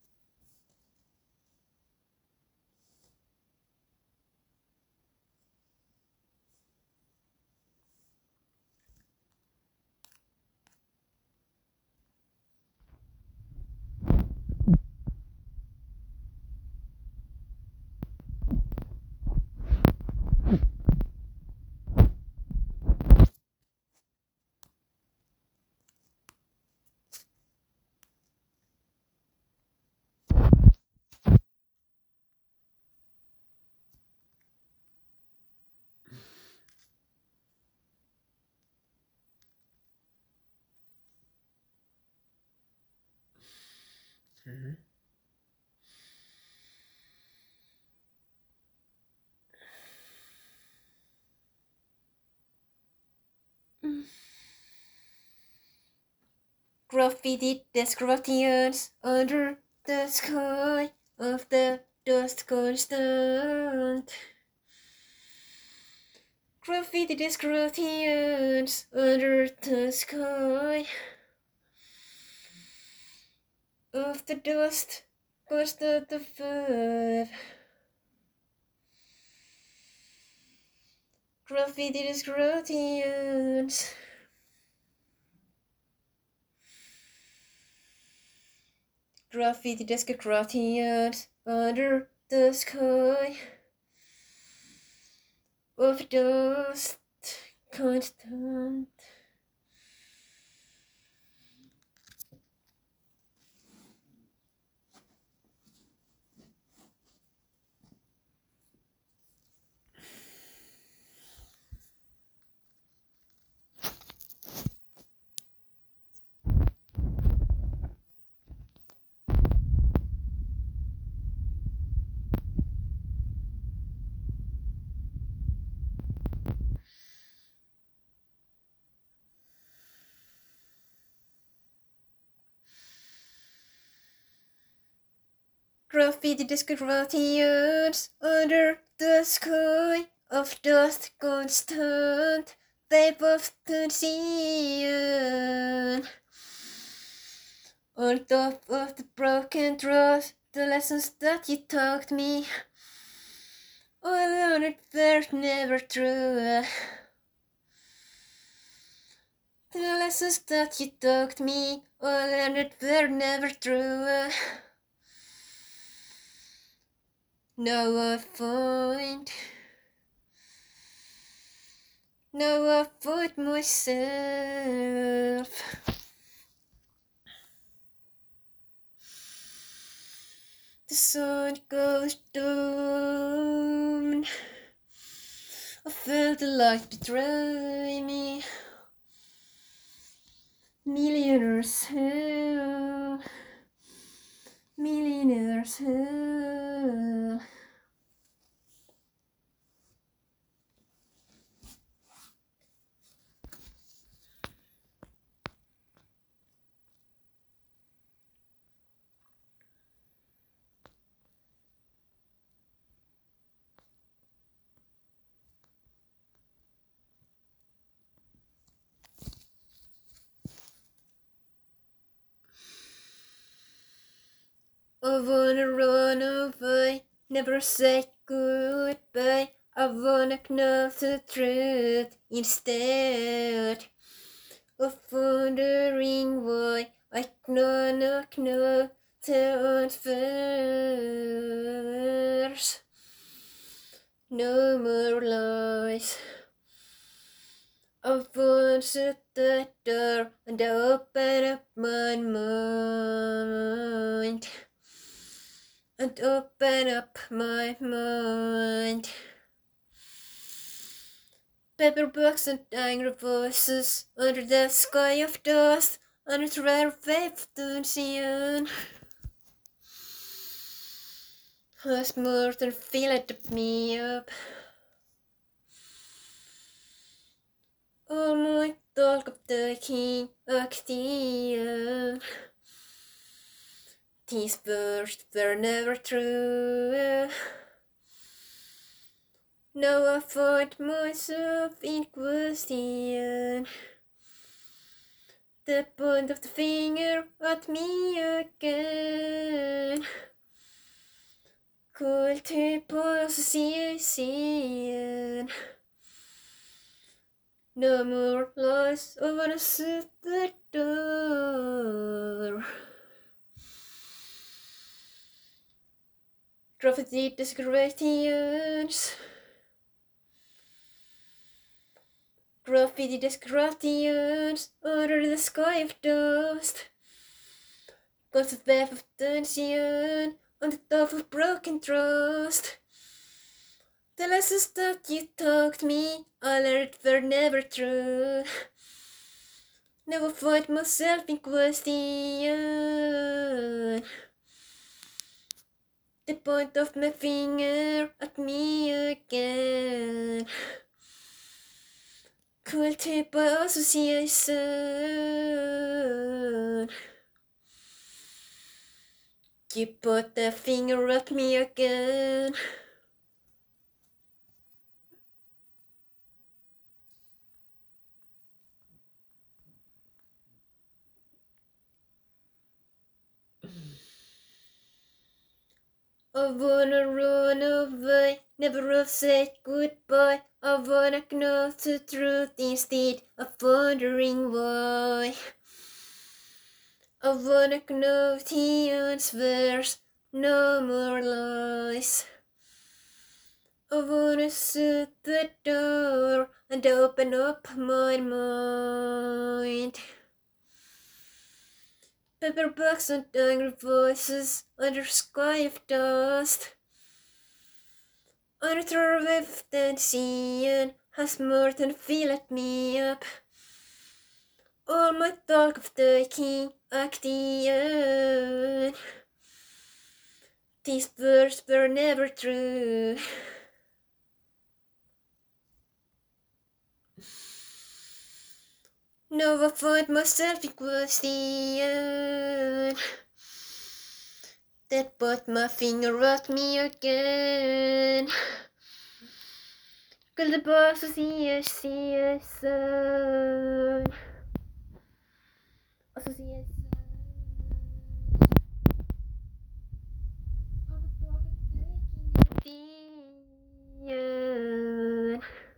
Mm-hmm. Graffiti descriptions under the sky of the dust constant. Graffiti descriptions under the sky of the dust goes to the five. Graffiti descriptions. Graffiti descriptions under the sky of dust constant. Graffiti descriptions under the sky of dust constant. They've often seen on top of the broken trust, the lessons that you taught me. I learned they're never true. The lessons that you taught me, I learned they're never true. Now I find, now I find myself. The sun goes down. I felt the light betray me. Millionaires hell. Millionaires hell. I wanna run away, never say goodbye. I wanna know the truth instead of wondering why. I cannot know the answers. No more lies. I want to the door and open up my mind. And open up my mind. Paperbacks and angry voices under the sky of dust, under the rare wave of Dunsian. Has more than filled me up. All my talk of the king acting. These words were never true. Now I find myself in question. The point of the finger at me again. Culpable association. No more lies, I wanna sit the door. Graffiti descriptions. Graffiti descriptions under the sky of dust. Got the web of tension on the top of broken trust. The lessons that you taught me, I learned were never true. Now I find myself in question. The point of my finger at me again. Guilty by association. You put the finger at me again. I wanna run away, never have said goodbye. I wanna know the truth instead of wondering why. I wanna know the answers, no more lies. I wanna shut the door and open up my mind. Paperbacks and angry voices under sky of dust. Another wave than seeing has more than filled me up. All my talk of taking action. These words were never true. Now I find myself in question. That put my finger at me again. Cause the box was yes, yes, son. Also yes, son.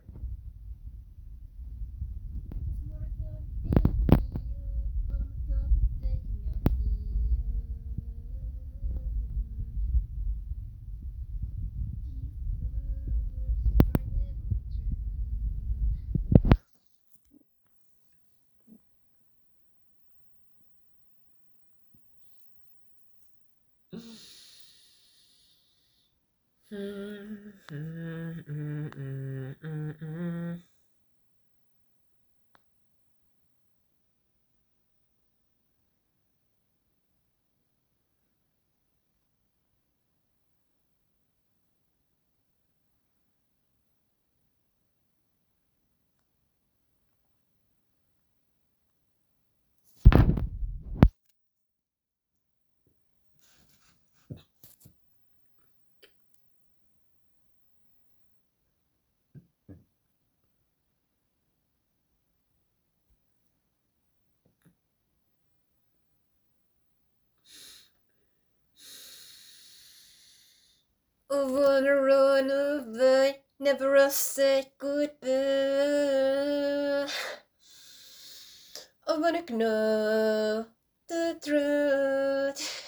I wanna run away, never a say goodbye. I wanna know the truth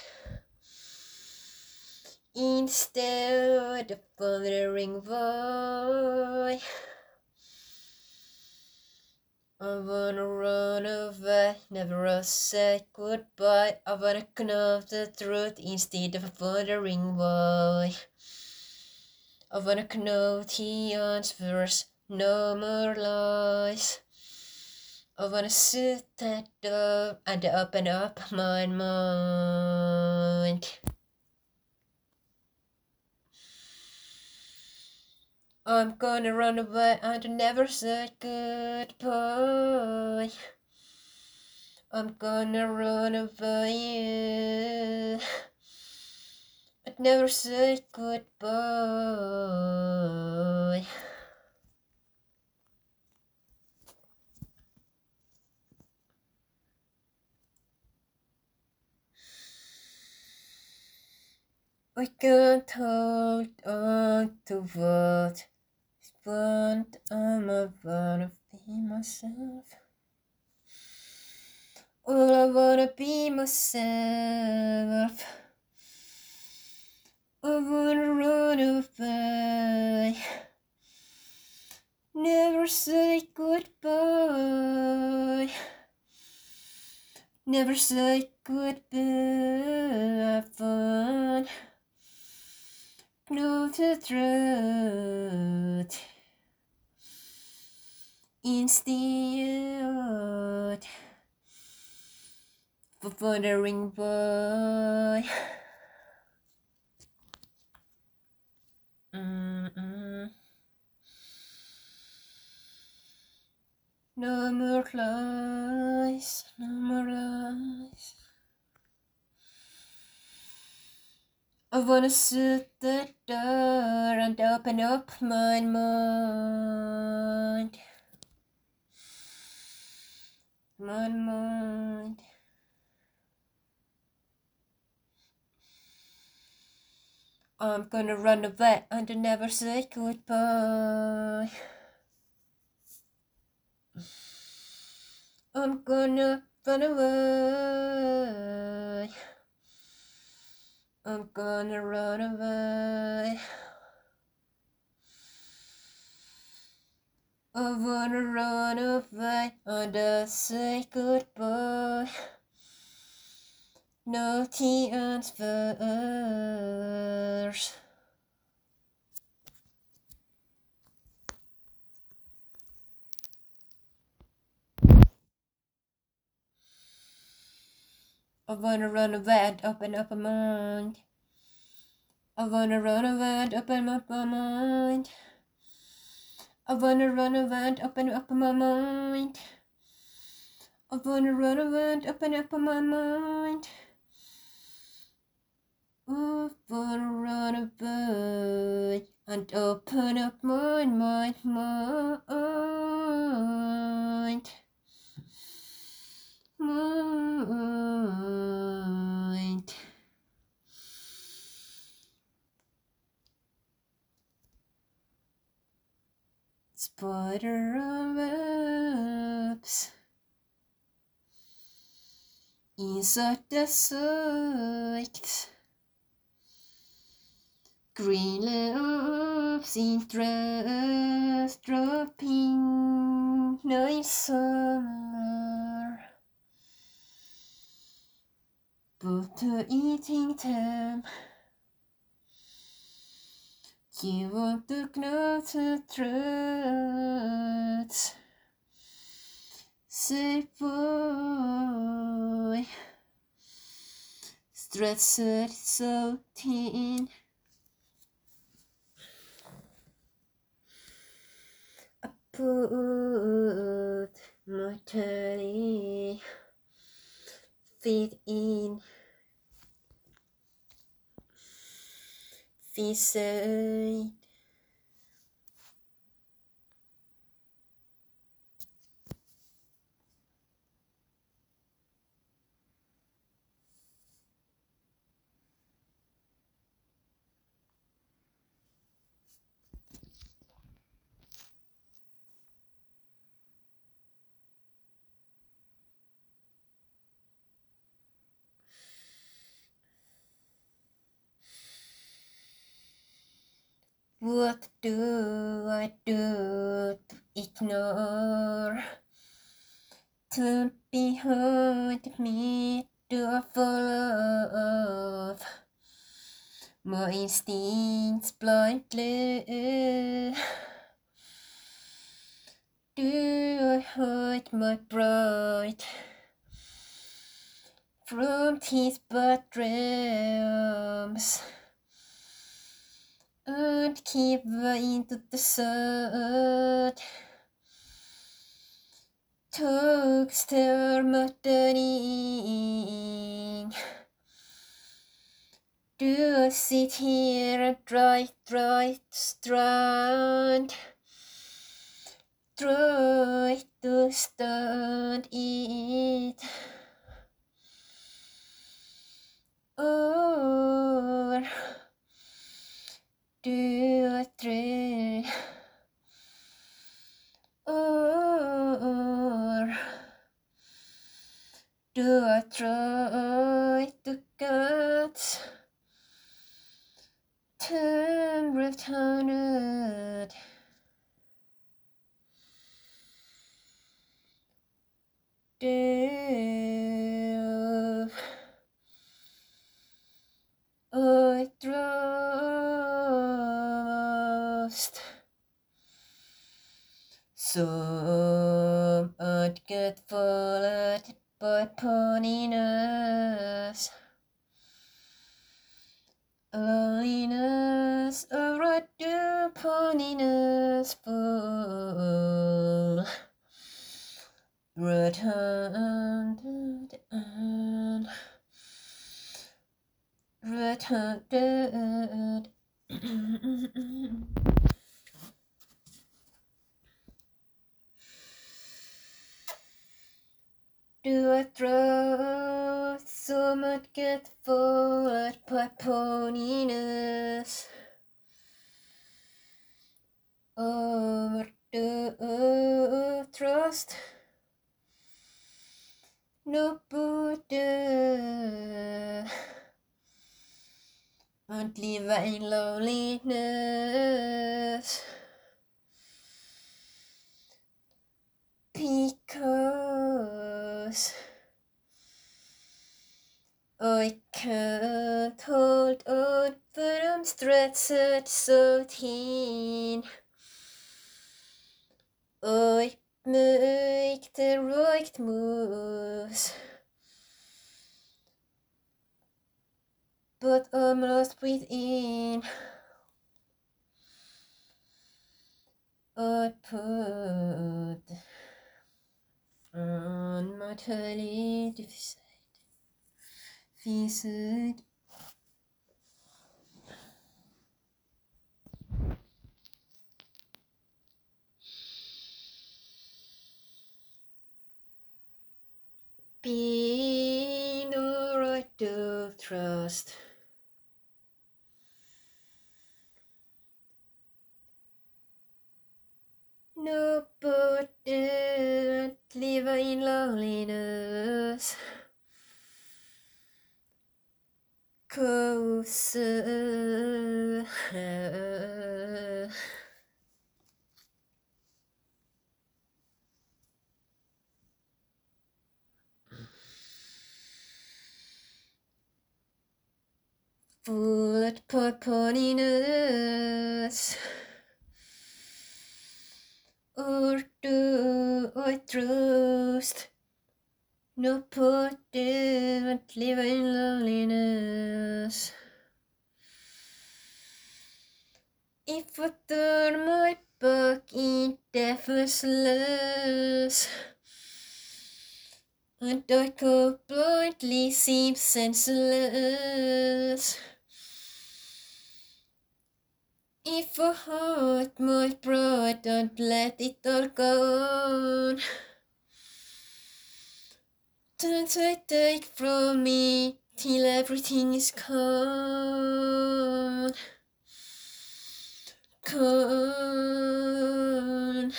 instead of wondering why. I wanna run away, never a say goodbye. I wanna know the truth instead of wondering why. I wanna know the answers, no more lies. I wanna sit that door and open up my mind. I'm gonna run away and never say goodbye. I'm gonna run away but never say goodbye. I can't hold on to what is want. I'm a wanna be myself. All I wanna be myself. I wanna run away. Never say goodbye. Never say goodbye. Fun. Know the truth instead of wondering why. Mm-mm. No more lies, no more lies. I wanna shut the door and open up my mind. My mind. I'm gonna run away and never say goodbye. I'm gonna run away. I'm gonna run away. I wanna run away and say goodbye. No transfers. I wanna run away and open up my mind. I wanna run away and open up my mind. I wanna run away and open up my mind. I wanna run away and open up my mind. I wanna run away and open up my mind, mind, mind. Spider webs inside the sight. Green leaves interest dropping nice summer. Butter eating them. You want to know the truth. Say boy, stressed so thin. I put mortality feet in. Feet. What do I do to ignore? Turn behind me, do I follow my instincts blindly? Do I hide my pride from his bad dreams and keep into the sun? Talks their muttering. Do I sit here and try, try to strand? Try to stand it, or do I try, or do I try to cut ten left-handed? Do I trust some I'd get followed by pawniness, loneliness, or I do pawniness full. Red-handed and red-handed. Do I trust som att get forward på ponynes over the trust nobody and live in loneliness because I can't hold on, but I'm stretched so thin. I make the right moves, but I'm lost within. I put on my tally deficit. Visit. Being alright to trust. Nobody live in loneliness. Closer. Full at purpliness. Or do I trust? Nobody but live in loneliness. If I turn my back in defenseless, and I go blindly seem senseless. If I hurt my pride and let it all go on, don't I take from me till everything is gone, gone.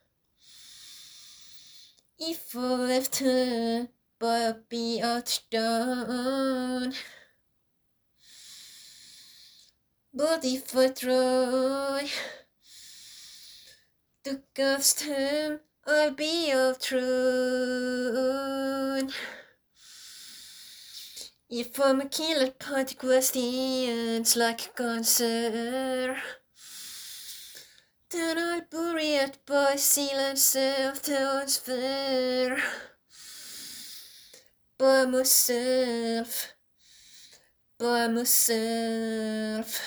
If I left her, but I'd be outdone. But if I try to cast him, I'll be outthrown. If I'm a killer, party questions like a cancer, then I'll bury it by silence of transfer. By myself, by myself.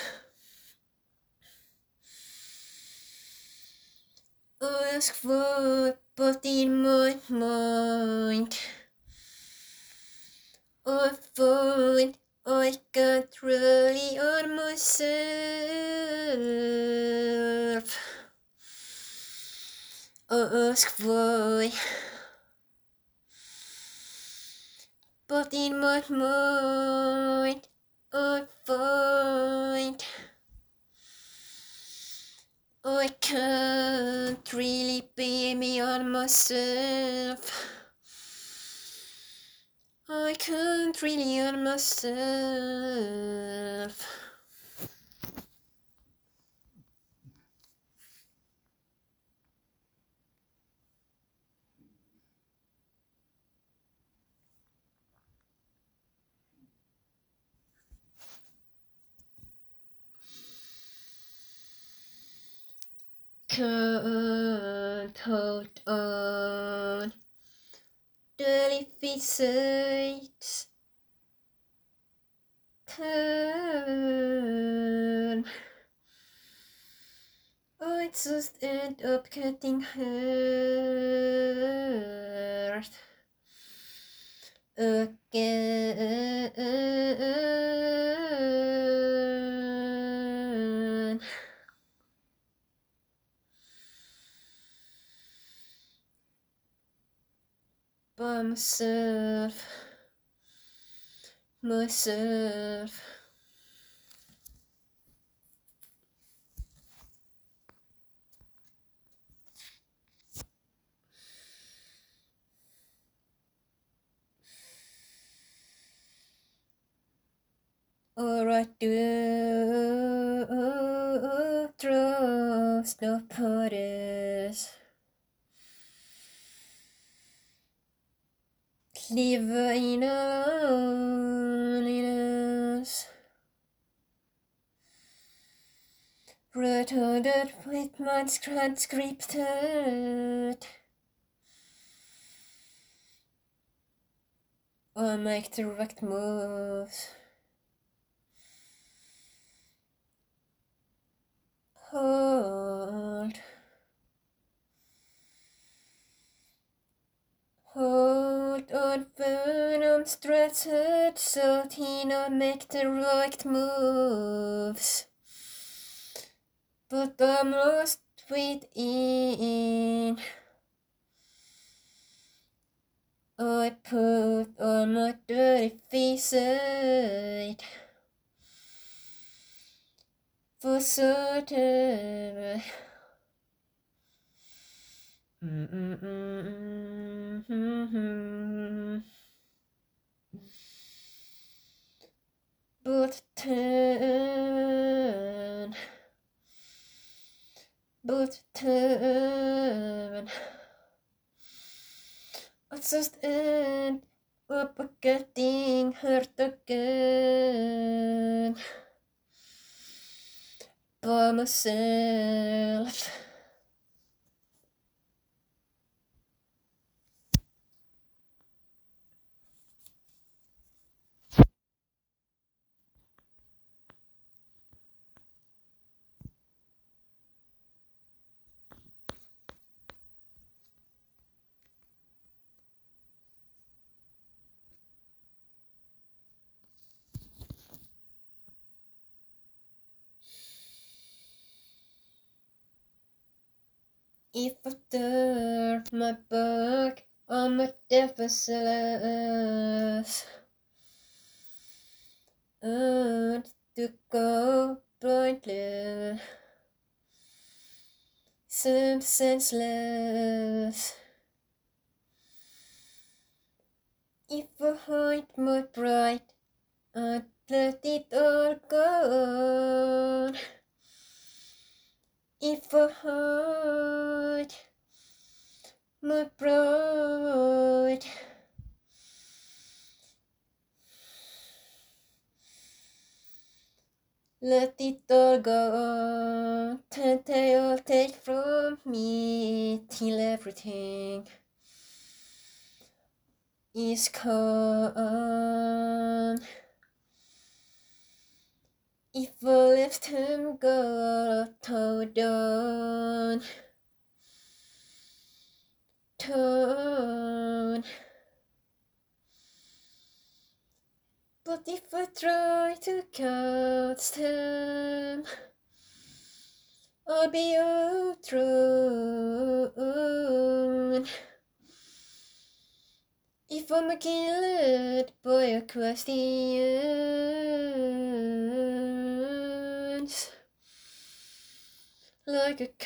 I ask for, but in my mind I find I can't rely on myself. I ask why, but in my mind I find I can't really be me on myself. I can't really on myself. Can't hold on. Deficits turn. I just end up getting hurt again. By myself. myself. Or I do trust no parties. Live in loneliness. Retarded with minds transcripted. Or make the right moves. Hold. Hold on venom stretched so he not make the right moves. But I'm lost within. I put on my dirty facade for certain. Mm-mm-mm-mm-mm-mm. But turn, but turn. I just end up getting hurt again by myself. If I turn my back on my deficits and to go blindly, seem senseless. If I hide my pride and let it all go, if I hide my pride, let it all go, and they'll take from me till everything is gone. If I left him go, toe down, down. But if I try to catch them, I'll be outthrown. If I'm killed by a questions, like a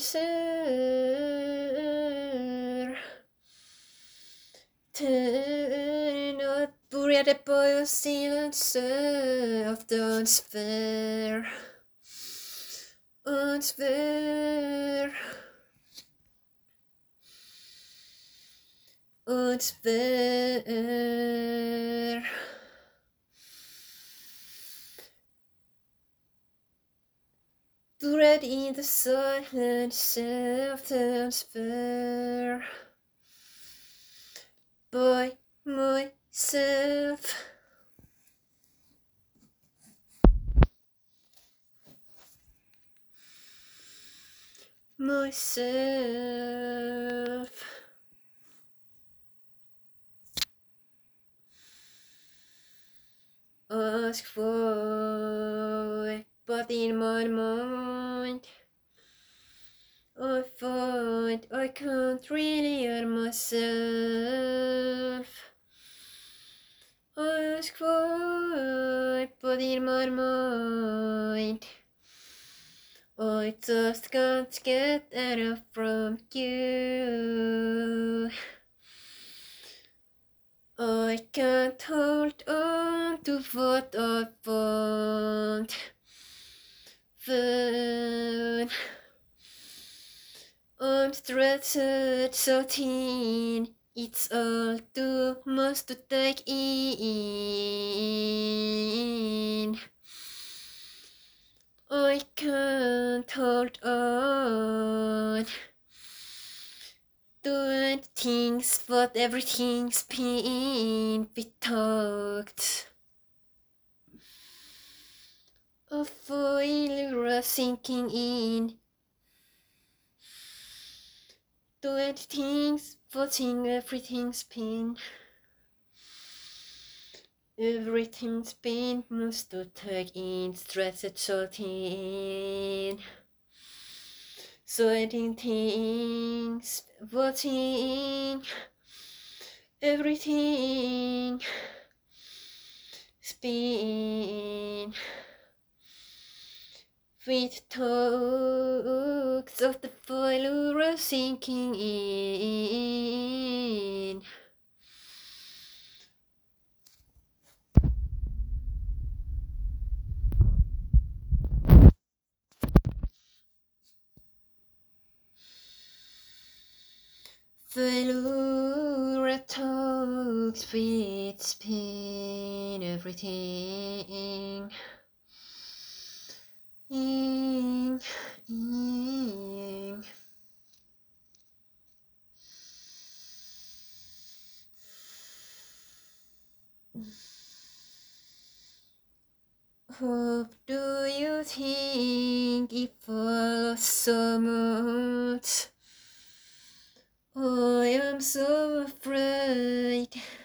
cancer, turn not buried by a silencer of the unfair, unfair, unfair. Buried in the silence of the unfair. By myself. Myself. Ask for, but in my mind I find I can't really hear myself. I ask for, but in my mind, I just can't get enough from you. I can't hold on to what I want. When I'm stressed so thin, it's all too much to take in. I can't hold on to things, but everything's been we talked. A foil sinking in. Twenty things, putting everything's been. Everything's been must to take in, stressed so thin. Sweating things, watching everything spin. With talks of the foil sinking in. Velour talks with spin everything. Ing, ing. Hope do you think it was so much? I am so afraid.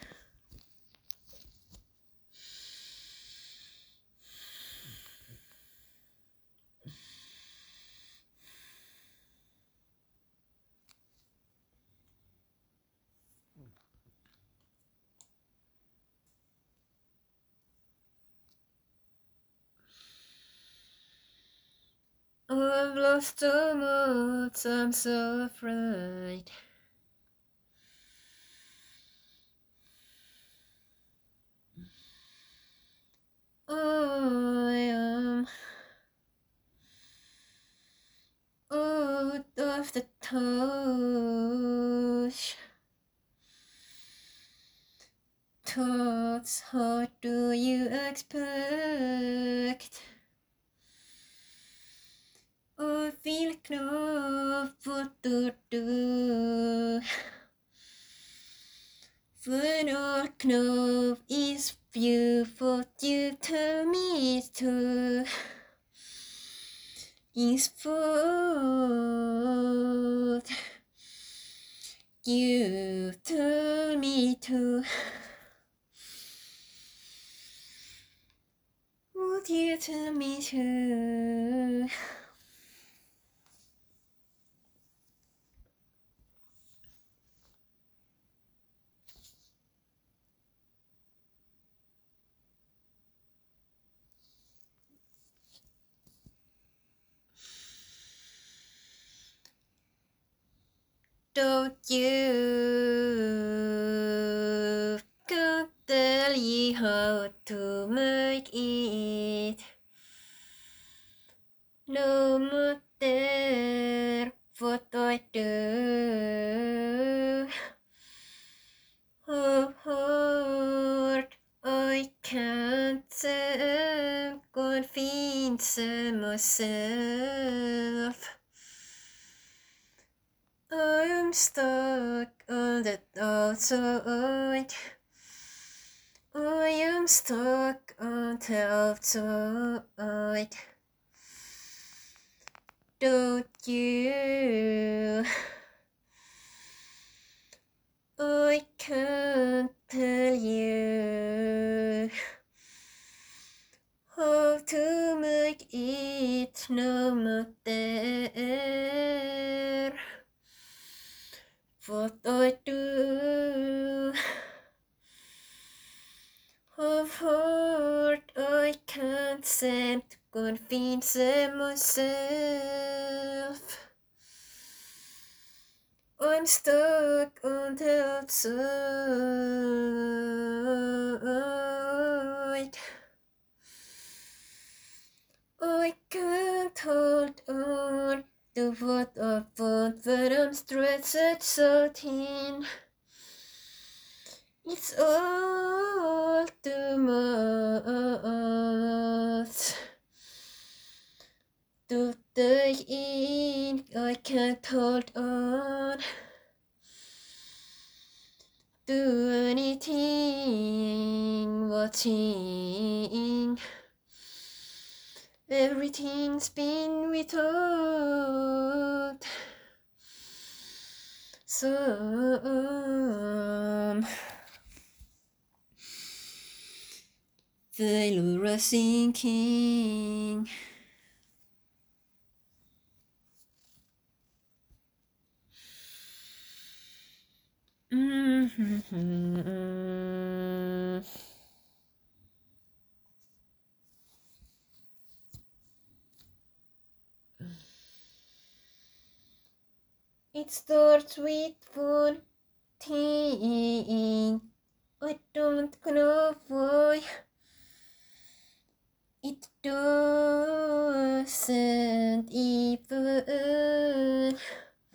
I've lost so much, I'm so afraid. I am out of the touch. Thoughts, how do you expect? I feel know what to do. When I know is you, what you tell me to is what you tell me to. What you tell me to. Don't you can't tell you how to make it. No matter what I do, how hard I can't convince myself. I'm stuck on the outside. I am stuck on the outside. Don't you? I can't tell you how to make it no matter what I do. convince myself I'm stuck on the outside. I can't hold on to what I want when I'm stretched so thin. It's all too much to take in. I can't hold on to anything. Watching everything's been without some failure sinking. Mm-hmm. It starts with one thing. I don't know why it doesn't even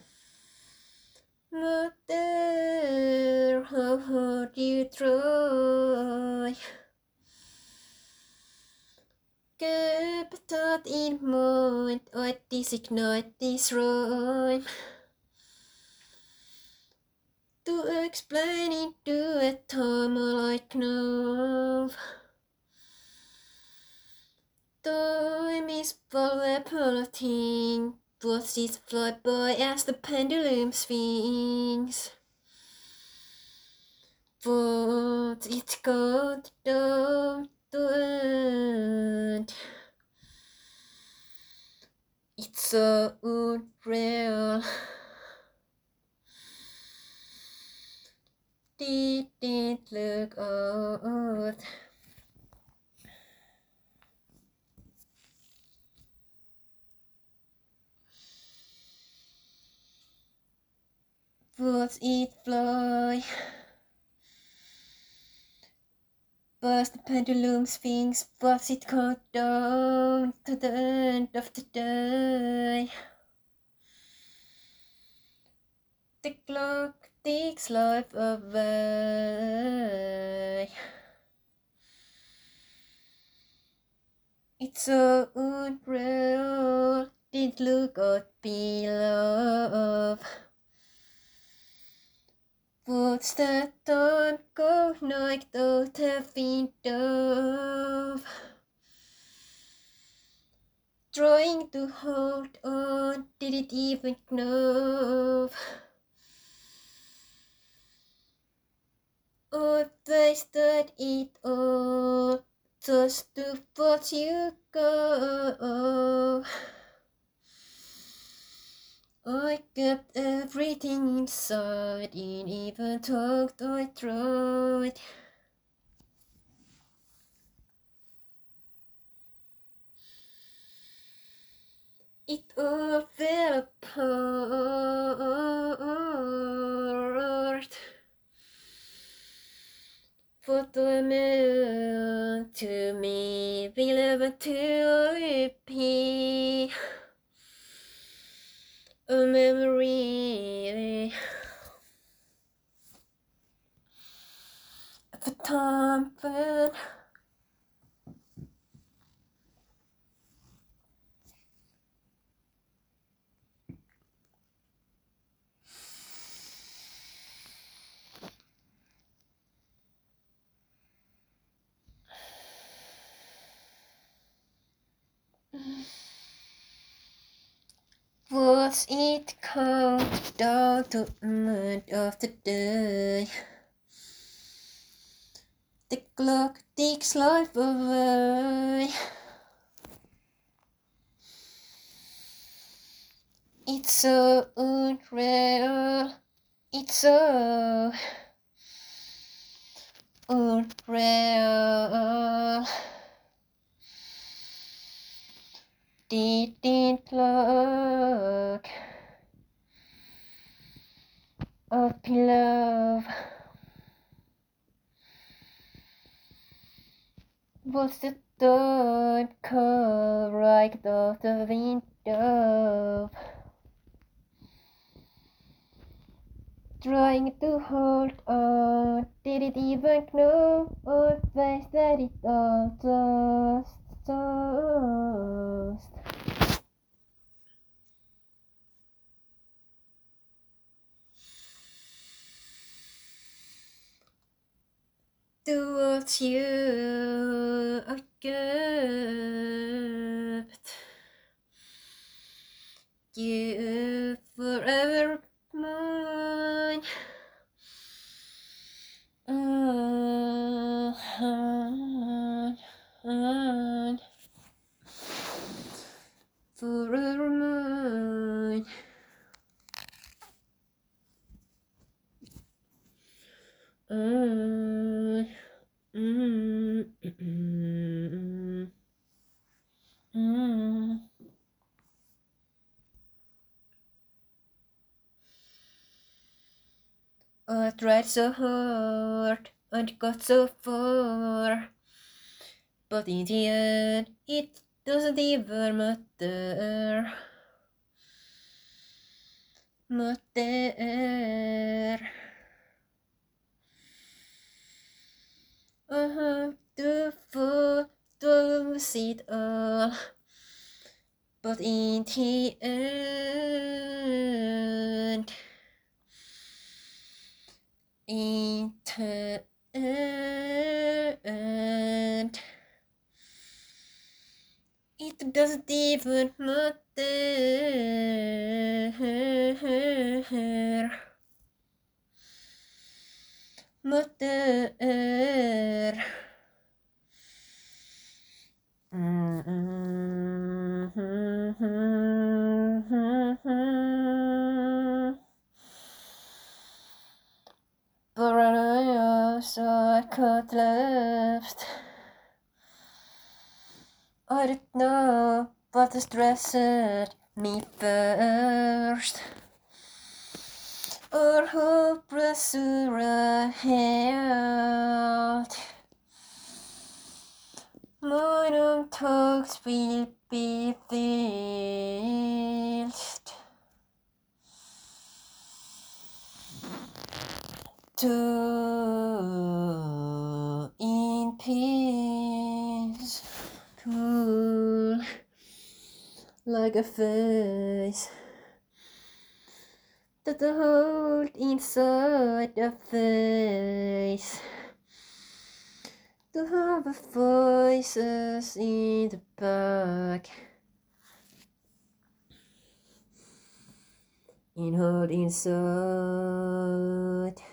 matter how hard you try. Keep that in mind. I designate this rhyme to explain it to a time like now. Time is valuable thing. Watch it fly by as the pendulum swings. But it's got down to end. It's so unreal. Didn't look out. Watch it fly past the pendulum swings. Watch it count down to the end of the day. The clock takes life away. It's so unreal. Did look out below. What's that time go knocked out the window? Trying to hold on, didn't even know. I wasted it all just to watch you go. I kept everything inside, and even talked I tried. It all fell apart. What I meant to me will never to repeat. A memory at the time when was it count down to the end of the day? The clock takes life away. It's so unreal. It's so unreal. didn't look up in love. Was the time come right out the window? Trying to hold on, did it even know or face that it all just, just towards you I kept you forever mine. Uh, uh, uh, forever mine. Uh, mm, mm, mm, mm. I tried so hard and got so far, but in the end it doesn't even matter. Matter. I have to fall to lose it all, but in the end, in the end, it doesn't even matter. Matter. Paranoia, so I got left. I don't know what stressed me first, or who held. My own talks will be filled to in peace, cool like a face that the hold inside the face. To have voices in the back, in hold inside.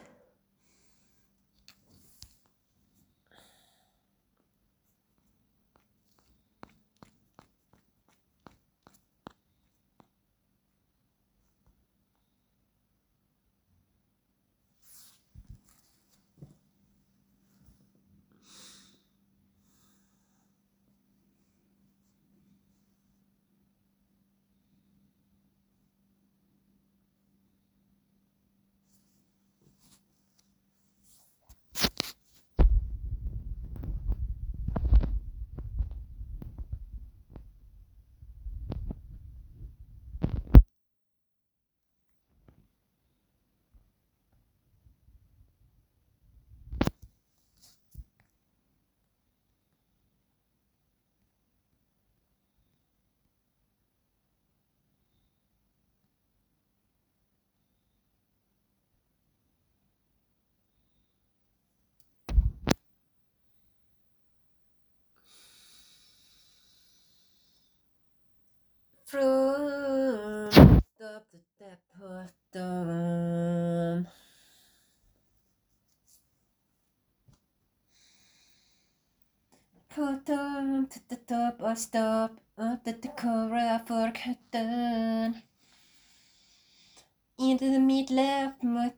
From top to the bottom, bottom to the top, I stop at the core, I forgotten. Into the middle of my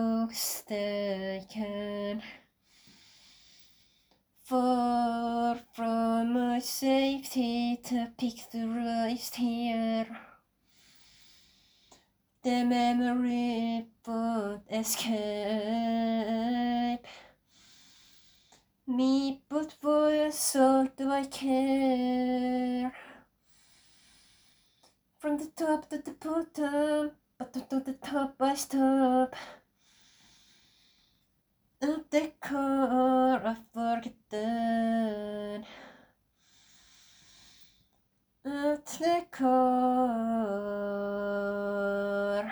toes, they can for from my safety to pick the right here. The memory won't escape me, but for your soul do I care. From the top to the bottom, but to the top I stop. At the core I've forgotten. At the core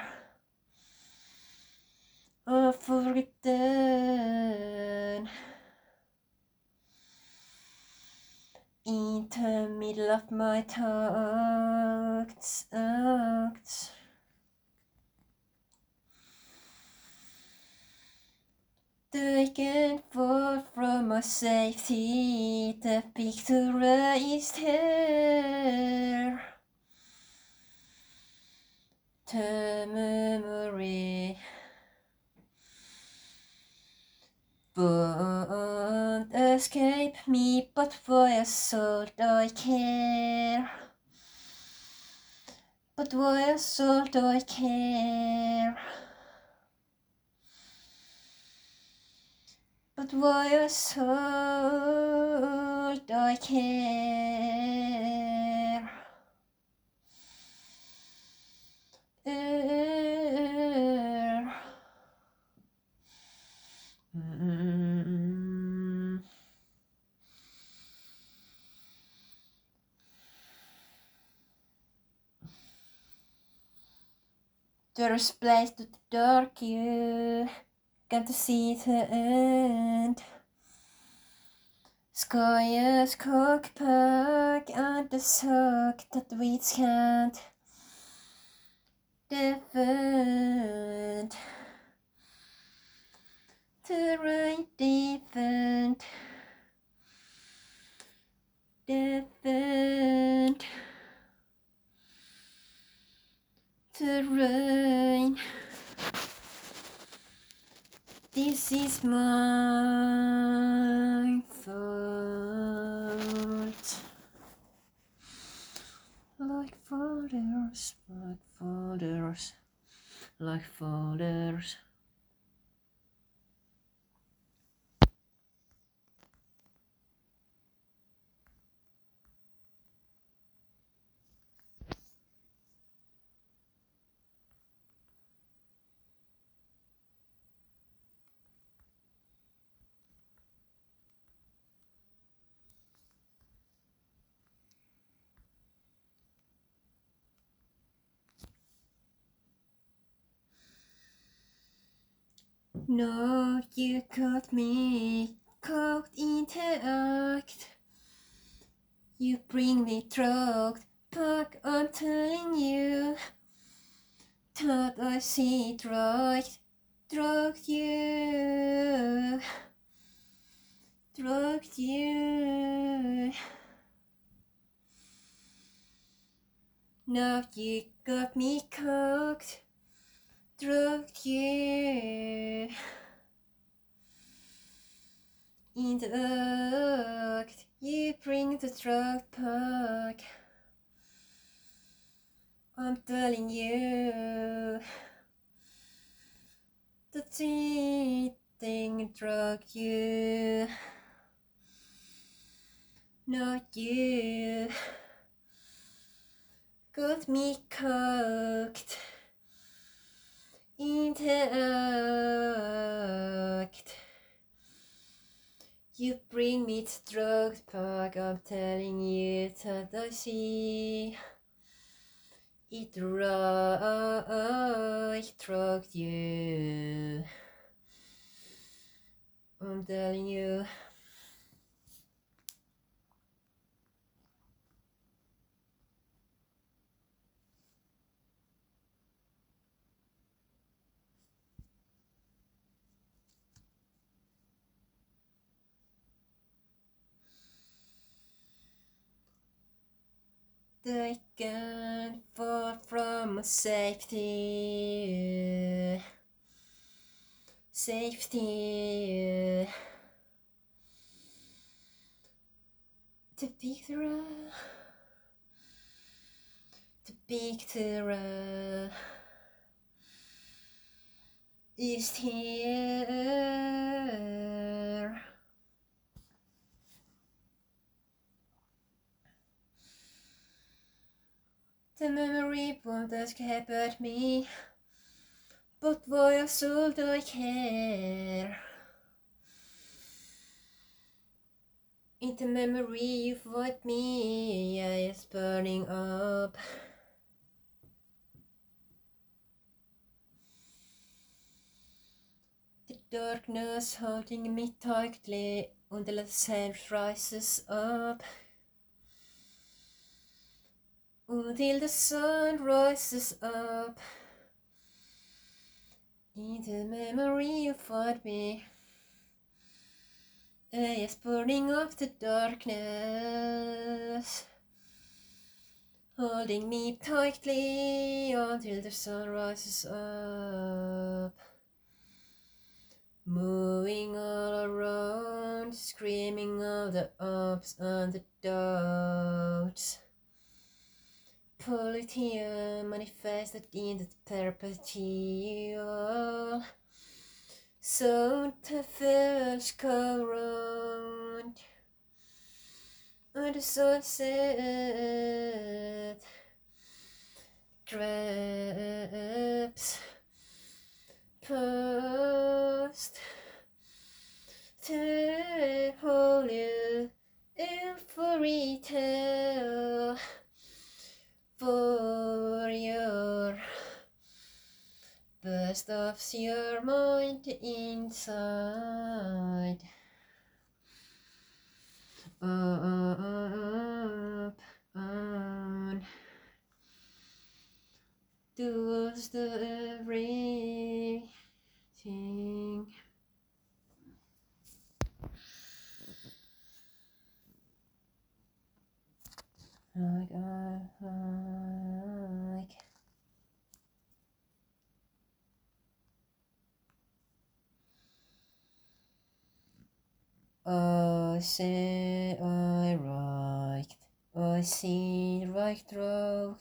I've forgotten. In the middle of my thoughts, acts. Taken forth from my safety, the picture is there. The memory won't escape me, but for your soul I care. But for your soul I care. But for your soul I care. Er. Mm. There's a place to the dark, you got to see the end. Sky is cockpack and the sock that we can't defend. The right defend. Defend. The rain. This is my fault. Like fathers, like fathers, like fathers. No, you caught me caught in the act. You bring me drugged back, I'm telling you. Thought I see drugged, drugged you, drugged you. Now you got me cocked, drugged you. In the act, you bring the drug pack. I'm telling you, the cheating drug you. Not you. Got me cocked in the act. You bring me the drug pack, I'm telling you that I see it right, drugged you. I'm telling you. Taken far from safety, safety. The picture, the picture is here. The memory won't escape at me, but why should I care? In the memory you find me, I is burning up. The darkness holding me tightly until the sun rises up. Until the sun rises up. In the memory you find me, I is burning up the darkness, holding me tightly until the sun rises up. Moving all around, screaming all the ups and the downs. Politeia manifested in the perpetual. So the fish go round, and the sunset drips past the holy fairy tale for your best of your mind inside. Up on towards the everything. Like I like. I say I right, I see right throat.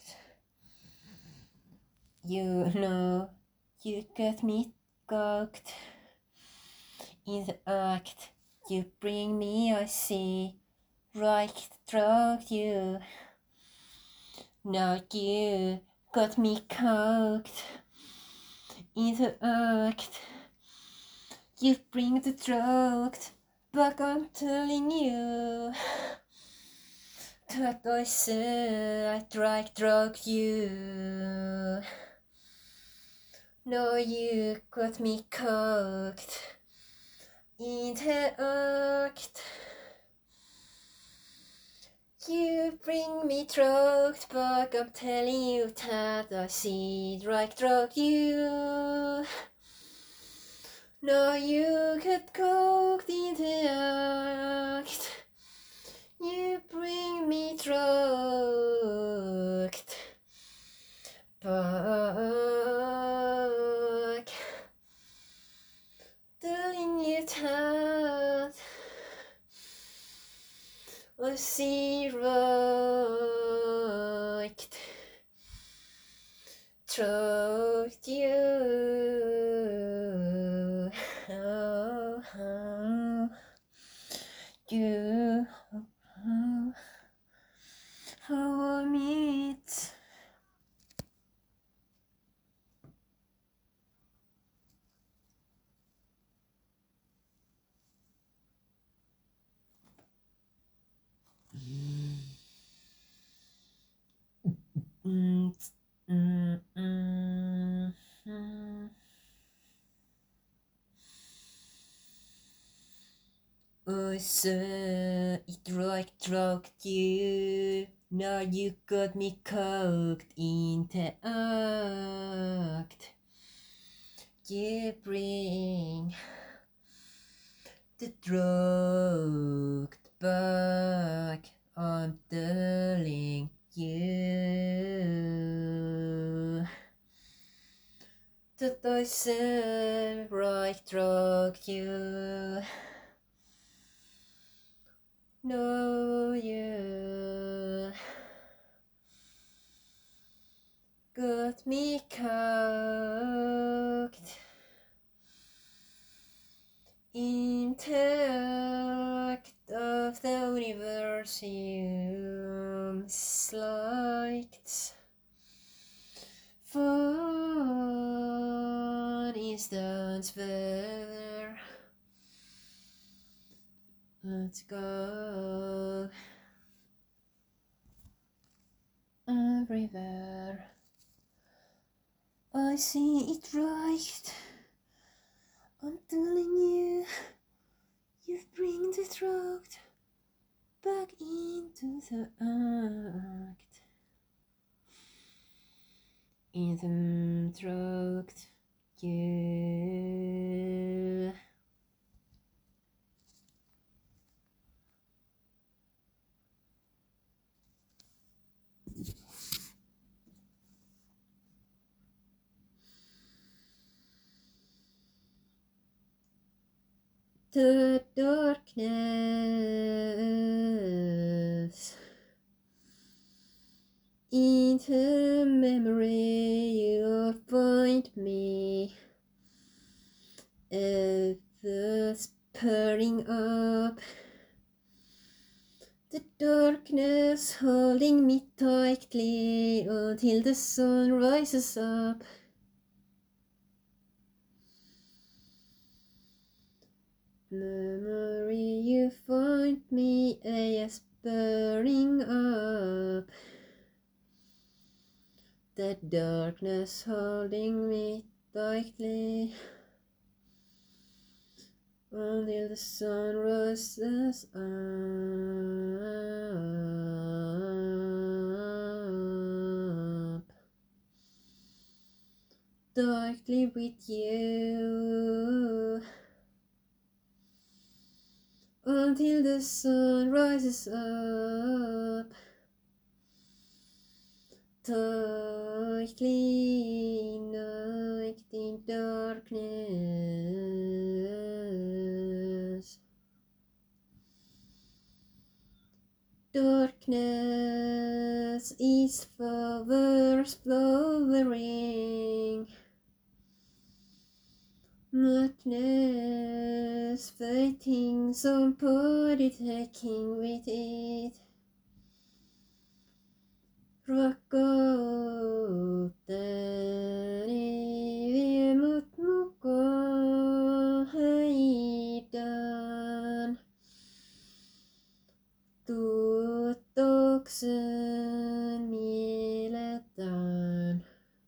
You know, you get me cocked in the act. You bring me, I see right throat you. Now you got me cocked in the act. You bring the throat. But I'm telling you that I said I tried drug you. No, you got me cocked in the act. You bring me drugged, but I'm telling you that I see drug drug you. Now you get cocked in the act. You bring me drugged back. Telling you that I see right through you. Oh, oh, you, oh, how I meet. Mm, mm, mm, mm. I saw it right drugged you. Now you got me cocked in the act. You bring the drugged back. I'm telling you that I said right drugged you. know you got me cocked intact of the universe you sliked. For instance, where let's go everywhere. I see it right. I'm telling you, you bring the throat back into the act. In the throat, you. The darkness into memory you find me ever spurring up. The darkness holding me tightly until the sun rises up. Memory you find me a spurring up. The darkness holding me tightly until the sun rises up. Tightly with you until the sun rises up. Tightly night in darkness. Darkness is flowers flowering. Darkness fighting, somebody taking with it. Rakkauteni mut mukaan heidän. Tuotoksen mieletään.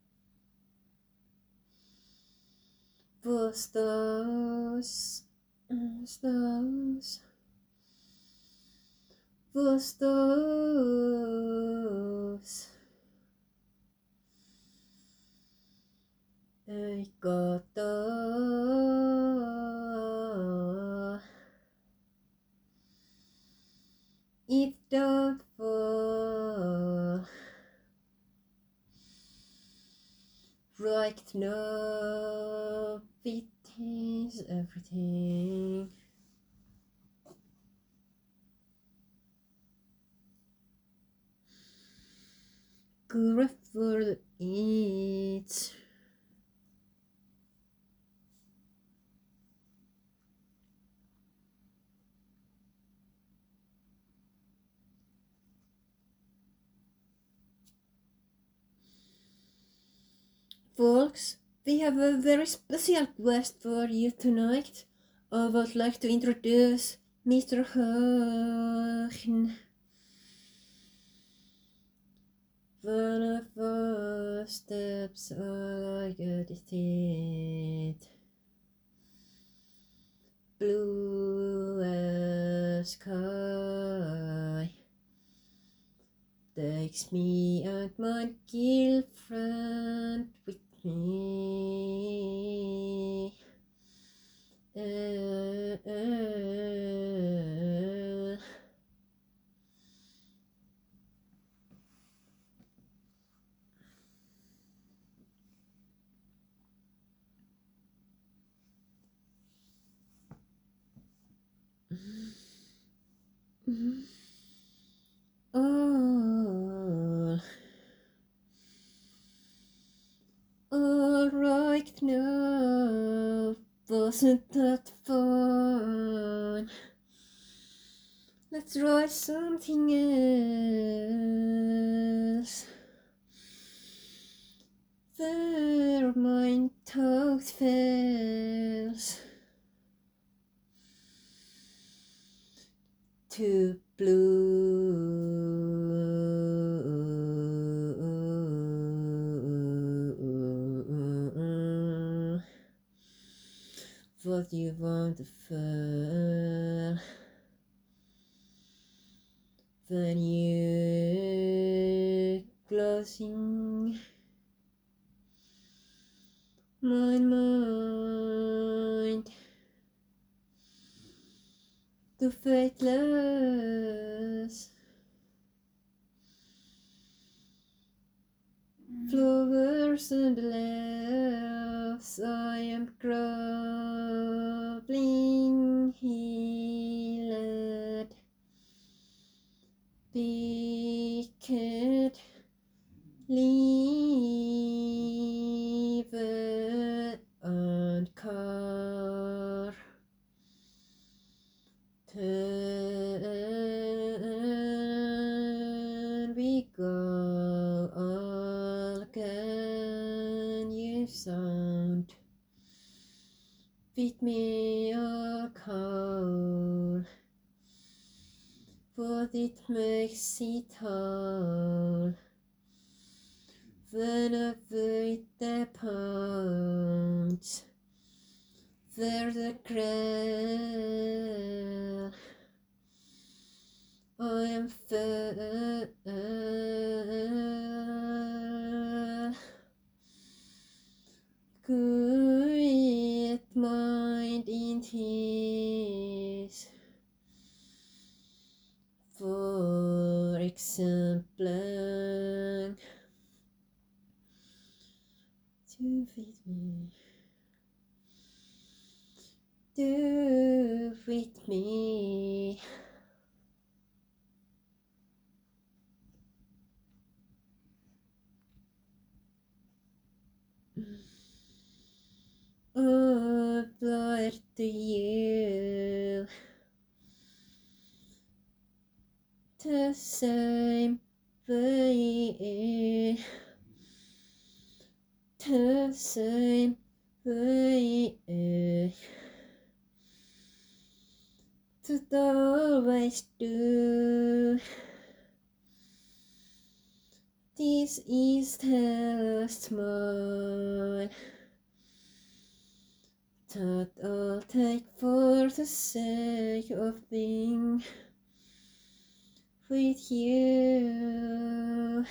Vastaus, vastaus, vastaus. Ei kata. It don't fall. Right now, it is everything. Good for it. Folks, we have a very special guest for you tonight. I would like to introduce Mister Hahn. One of our steps are like a distant blue as sky takes me and my girlfriend with me. Uh, uh. All, all right now, wasn't that fun? Let's try something else. Where my thought fails to blue. What you want to feel when you closing my mind to faithless flowers and leaves. I am crumbling healed, picket leave it and car turn we go. All can you sound beat me a call, but it makes it all whenever it depends. There's a crawl. I am fair. Quiet mind in tears. For example, to feed me. Do with me. Oh, blood to you. The same way. The same way. To always do. This is the last smile that I'll take for the sake of being with you.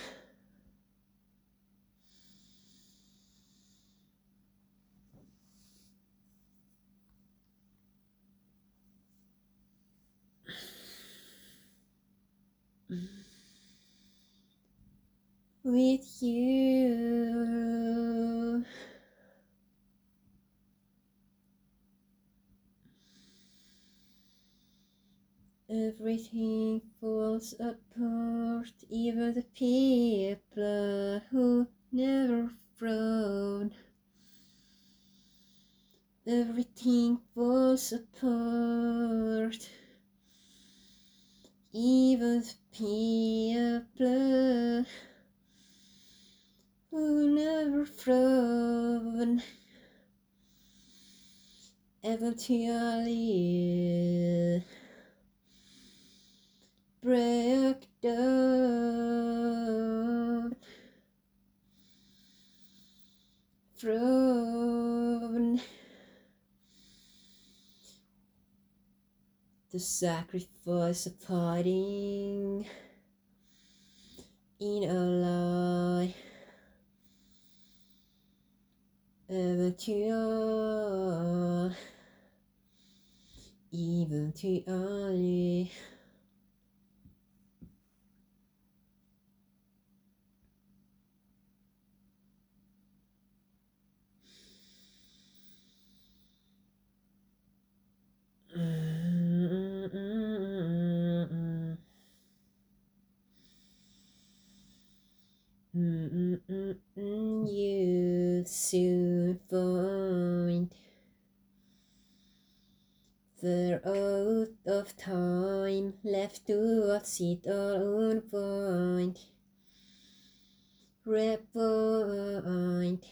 With you. Everything falls apart, even the people who never frown. Everything falls apart, even the people who never frown. Eventually break down, frown. The sacrifice of hiding in a lie. Eventually, eventually. Mm-mm-mm-mm-mm. soon find we're out of time left to us it our own point. Rewind,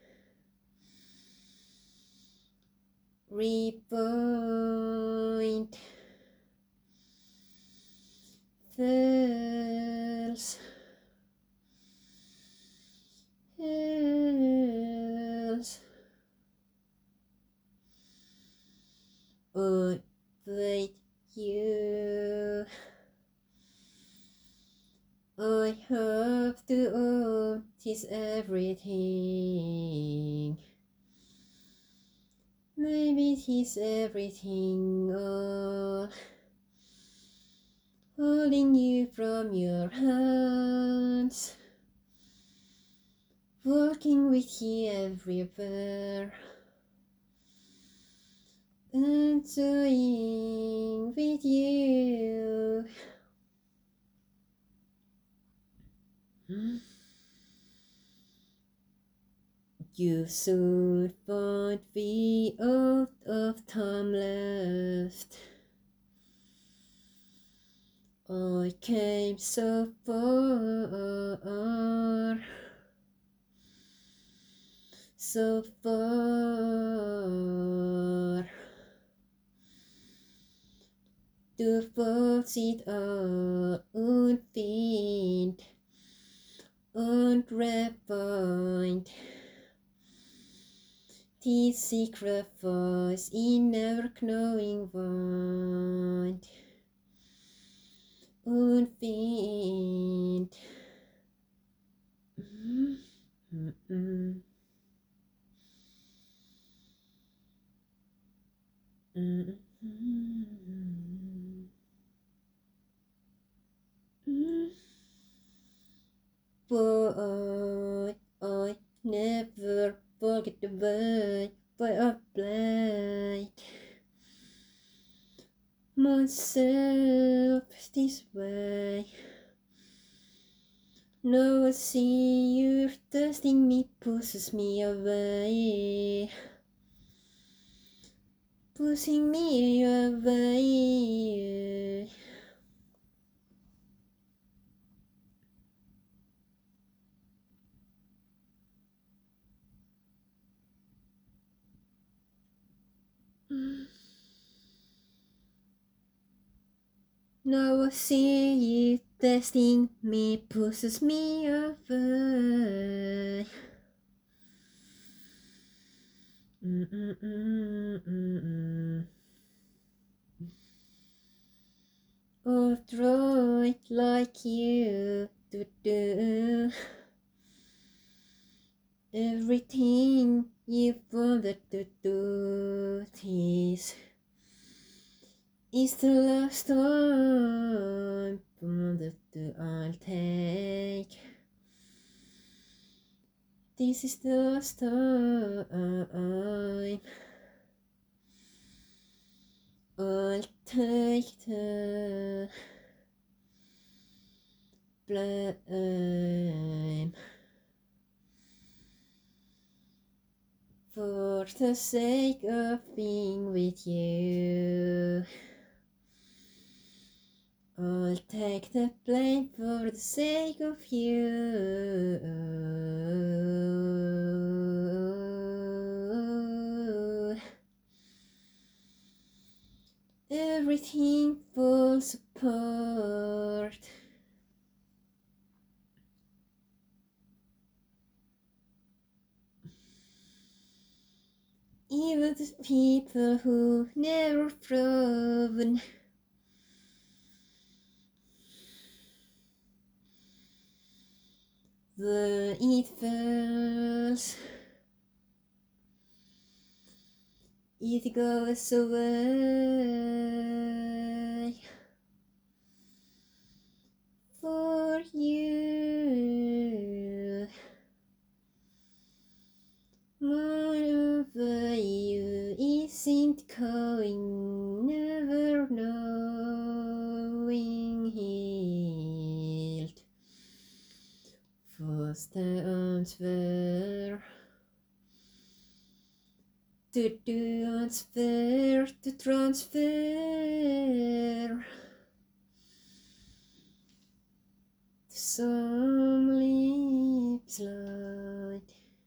rewind, fails, fails. Oh, but you, I have to own this everything. Maybe this everything all holding you from your hands, walking with you everywhere, enjoying with you. You soon won't be out of time left. I came so far, so far, to force it out und find und refined. The secret voice in never knowing want und find. Mm -mm -mm. Mm -mm. Mm. Boy, I never forget the way why I played myself this way. Now I see you're testing me, pushes me away, pushing me away. Now I see you testing me, pushes me away. Mm -mm -mm -mm -mm. I'll draw it like you to do everything you wanted to do. This is the last time that I'll take. This is the last time I'll take the blame for the sake of being with you. I'll take the blame for the sake of you. Everything falls apart. Even the people who never proven the it fails, it goes away for you. My value isn't going, never knowing healed. Was the answer To transfer, to transfer. Some lips light.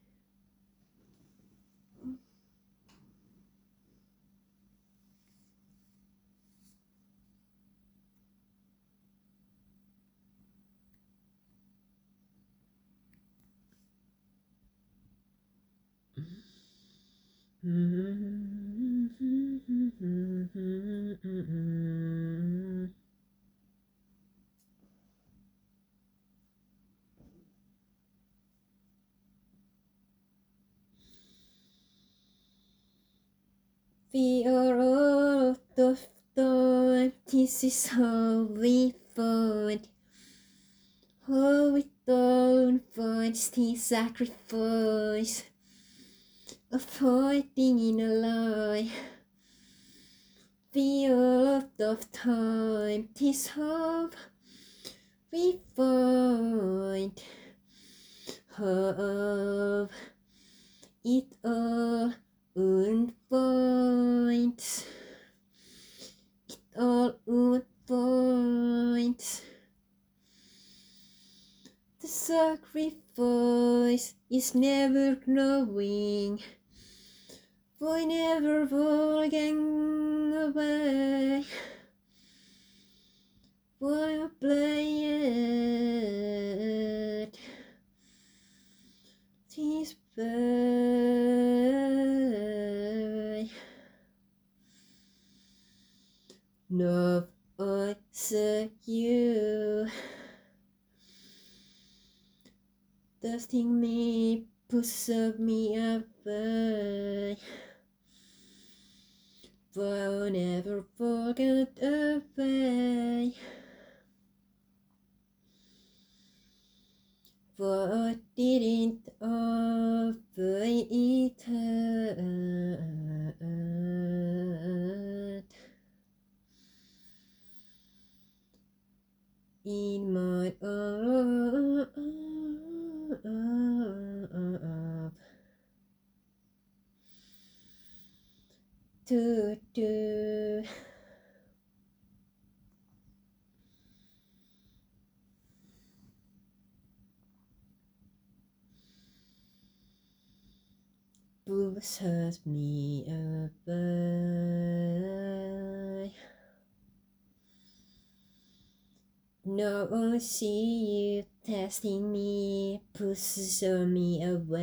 We are all out of time. This is how we find. How we don't find the sacrifice of fighting in a lie. We are out of time. This how we find. How it all unwinds. It all unwinds. The sacrifice is never knowing. Why never walking away? Why play it? This way. No, I say you. Dusting me, pushes me away. But I'll never forget away. But I didn't obey it. In my love. Do, do. Pushes me away. Now I see you testing me, pushes me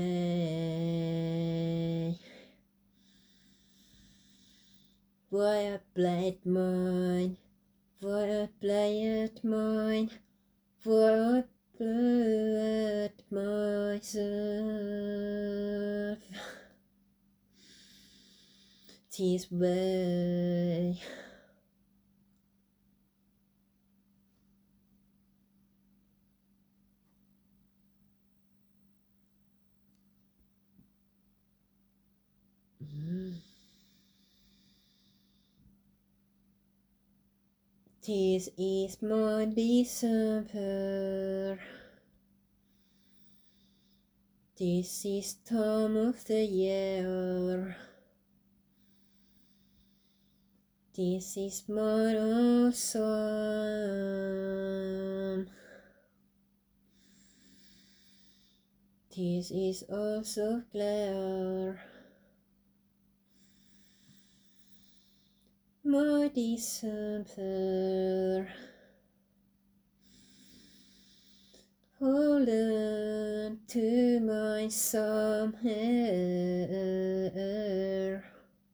away. Why I played mine, why I played mine, why I played myself this way. Mm. This is my December. This is time of the year. This is my awesome. This is also clear. My December. Hold on to my summer.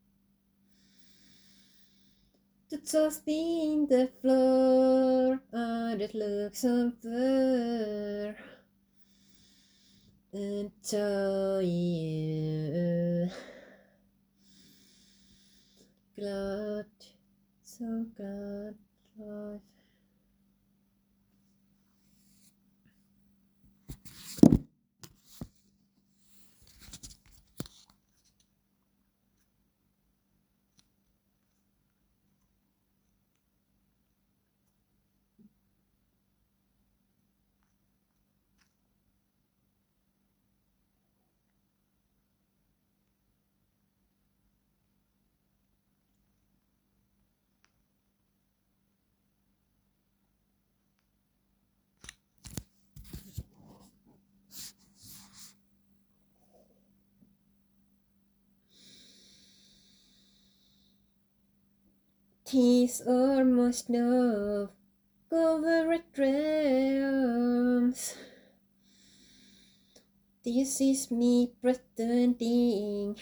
The dust in the floor, and it looks somewhere. And tell you, glad, so glad, life. Tis almost love, covered realms. This is me pretending.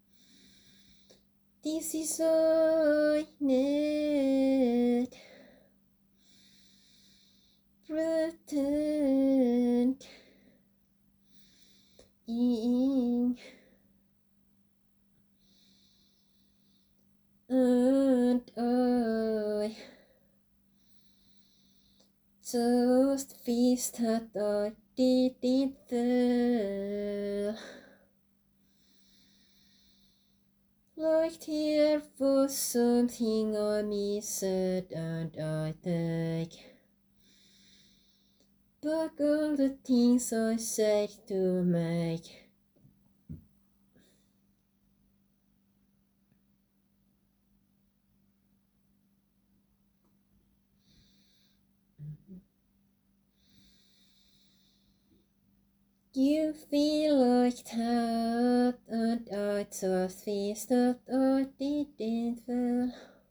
This is all I need. Pretend. Ing. And I just wish that I didn't feel like there was something I missed and I take back all the things I said to make. You feel like that, and I just wish that I didn't feel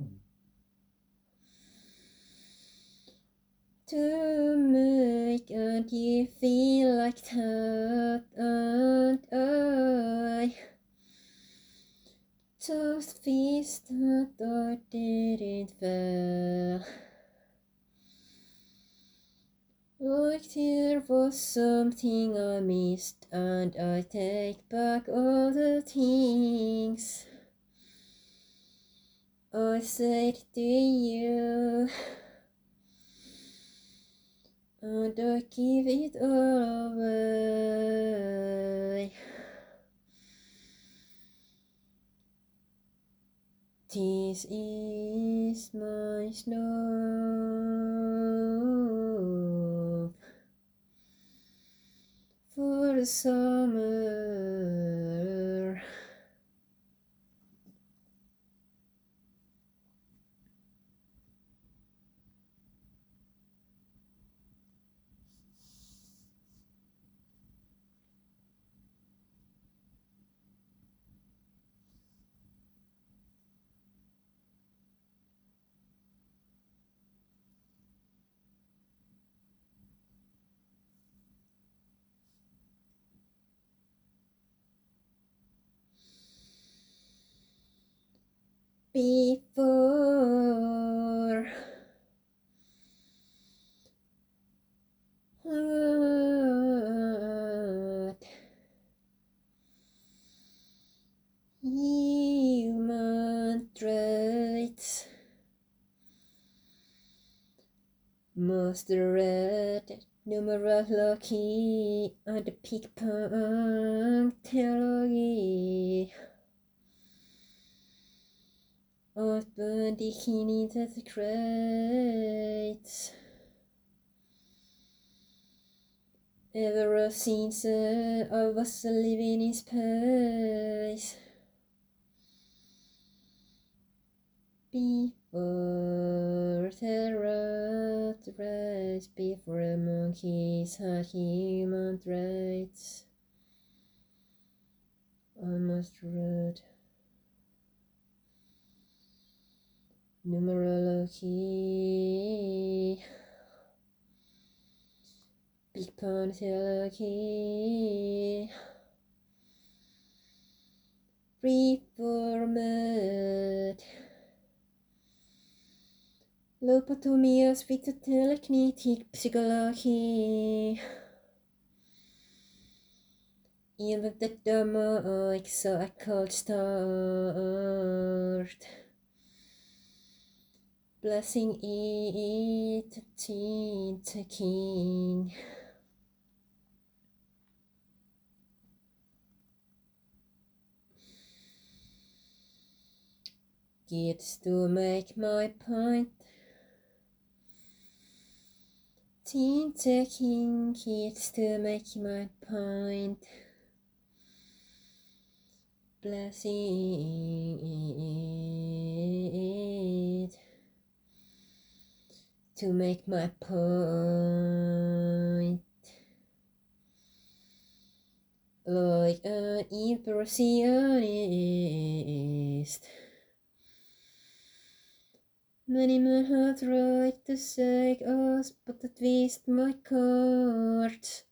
to make, and you feel like that, and I just wish that I didn't feel like there was something I missed, and I take back all the things I said to you, and I give it all away. This is my snow for the summer. Before what human traits must read numerology and pick punctuality of the bikini that creates ever since uh, I was living in space. Before the rat race, before monkeys had human traits, I must read numerology, big pantology, reformed lobotomias with telekinetic psychology. Even the demonic so I could start blessing it to king. Gets to make my point. Teen taking gets to make my point. Blessing it to make my point. Like an impressionist, Many men have tried to say us, but that twist my cards.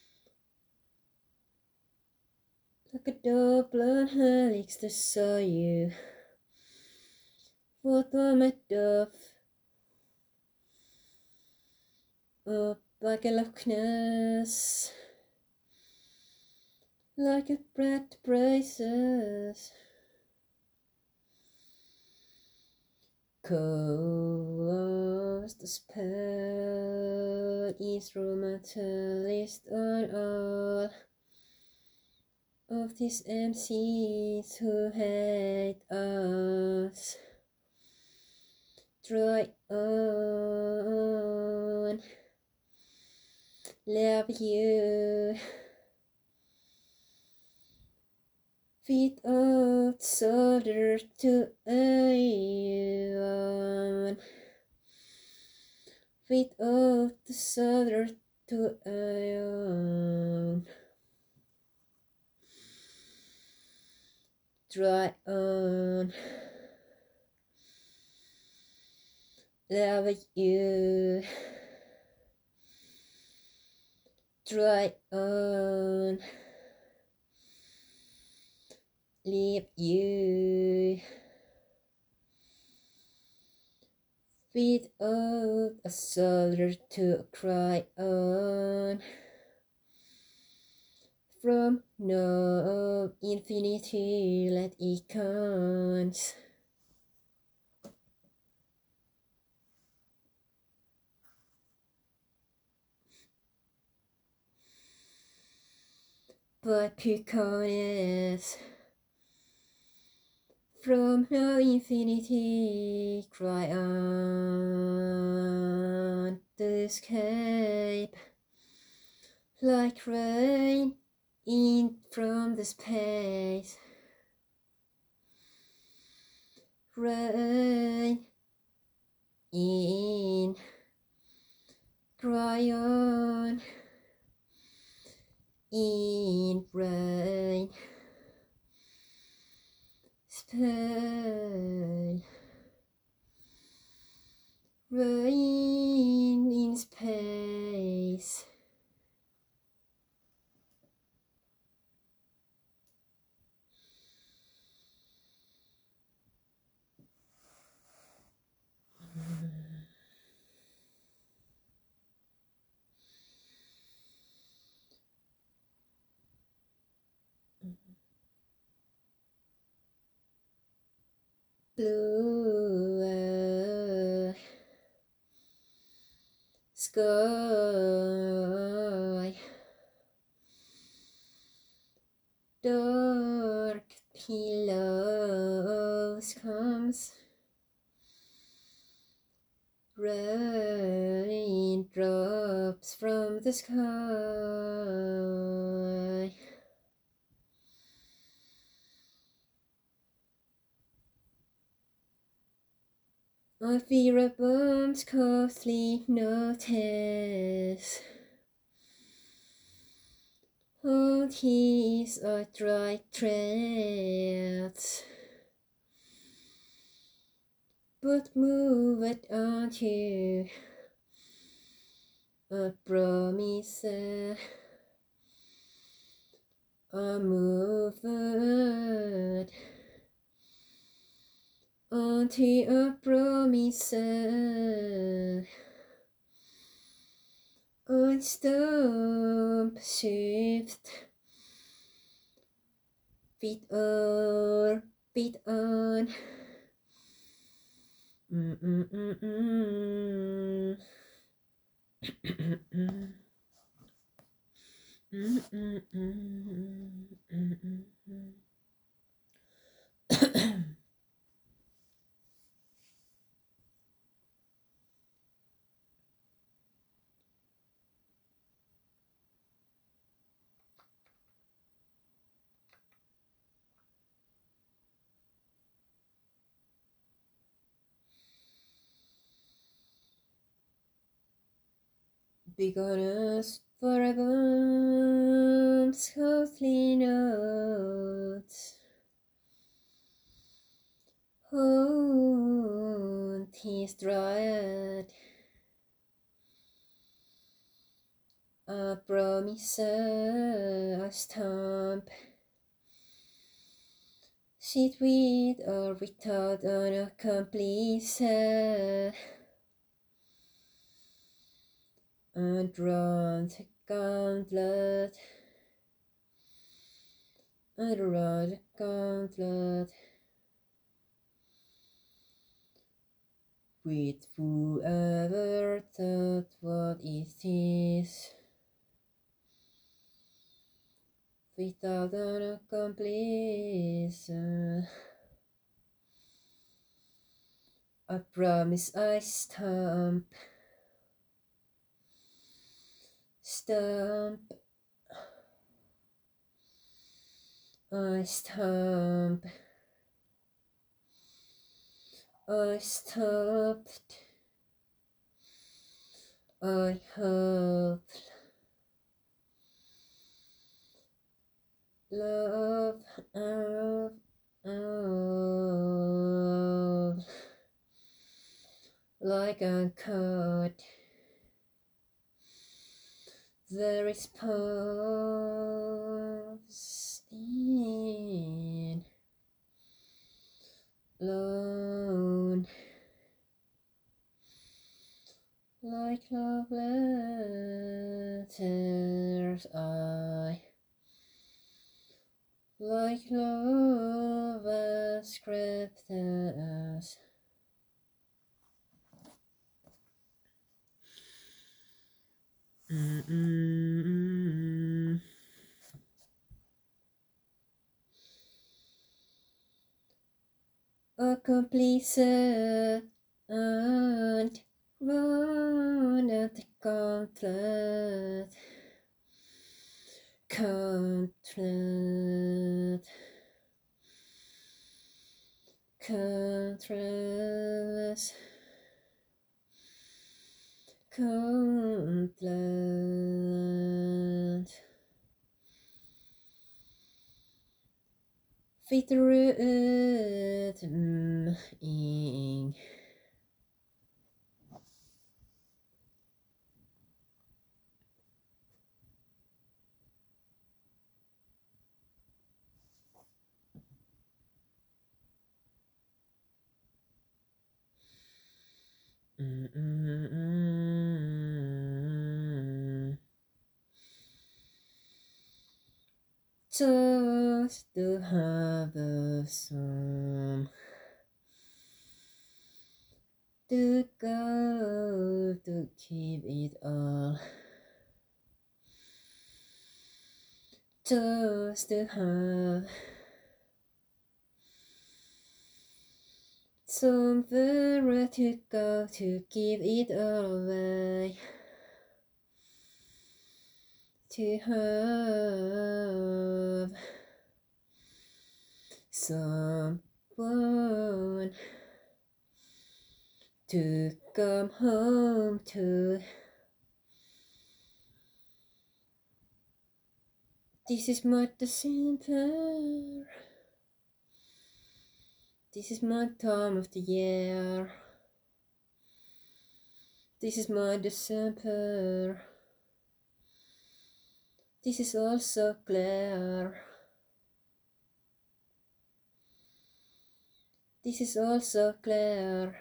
Like a double helix to saw you. What am I of? Up like a Loch Ness. Like a bread braces. Cause the spell instrumentalist on all of these M Cs who hate us. Try on, love you. Feet out, shoulder to iron. Feet out, shoulder to iron. Try on, love you. Try on, leave you. Feet out, a shoulder to cry on. From no infinity, let it count. But pecans from no infinity, cry on to escape like rain in from the space. Rain in, cry on in rain. Spell rain in space. Blue sky, dark pillows comes, rain drops from the sky. I fear a bomb's costly notice. All his are dry threads, but move it onto a promise. I move it onto a promise. On stump shift, feet on, feet on. Mm mm mm mm. Mm mm mm mm mm. Be honest forever, softly notes. Haunt tears dried. A promise I stamp. Sit with or without an accomplice. And run the gauntlet. And run the gauntlet. With whoever thought what it is. Without an accomplice. A promise I stamp. Stamp. I stamp. I stopped. I hoped. Love, love, love. Like a card. There is pause in alone, like love letters I, like love scriptures. Mm-mm-mm. A complacent and run at the gauntlet, gauntlet, gauntlet, gauntlet. Fit rhythm in Mm-mm-mm. Just to have a song to go to keep it all. Just to have somewhere to go to give it all away. To have someone to come home to. This is my December. This is my time of the year. This is my December. This is also clear. This is also clear.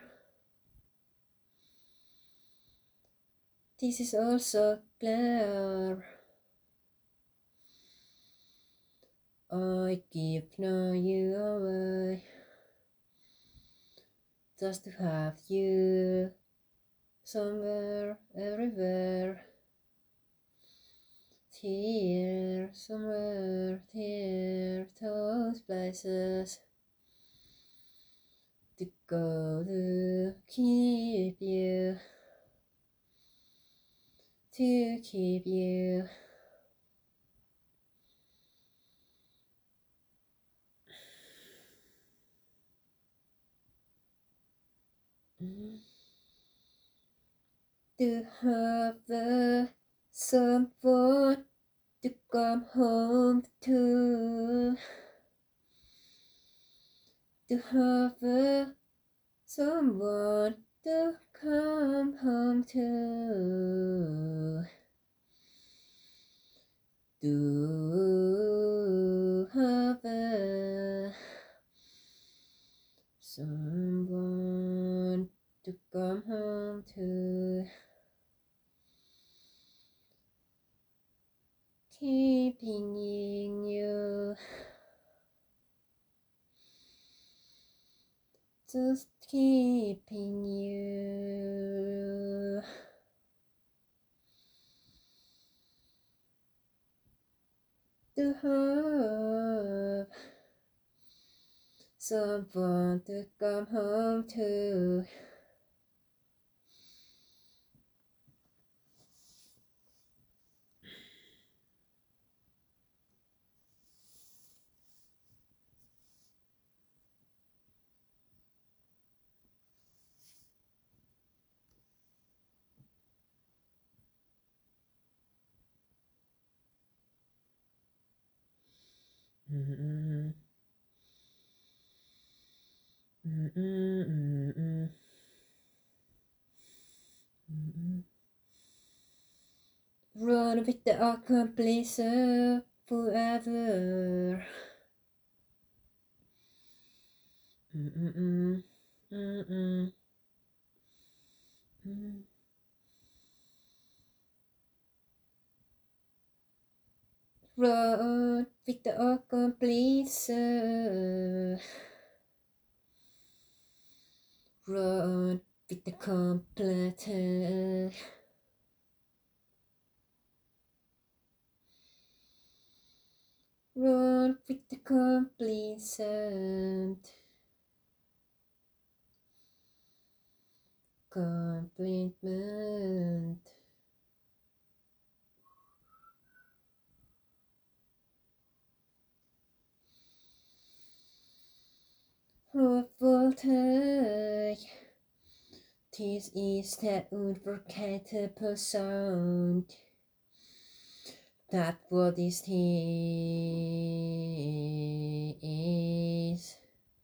This is also clear. I give now you away, just to have you somewhere, everywhere. Here, somewhere, here, those places to go to keep you, to keep you. To have the someone to come home to. To have a someone to come home to. Do have a someone to come home to. Keeping you, just keeping you. To have someone to come home to. Mm-mm. Mm-mm, mm-mm. Mm-mm. Run with the accomplice forever. Mm-mm. Mm-mm. Mm. Run with the accomplice. Run with the completer. Run with the complacent. Complement. Hochvoltage. This is the unverkannte Person. That what is he is.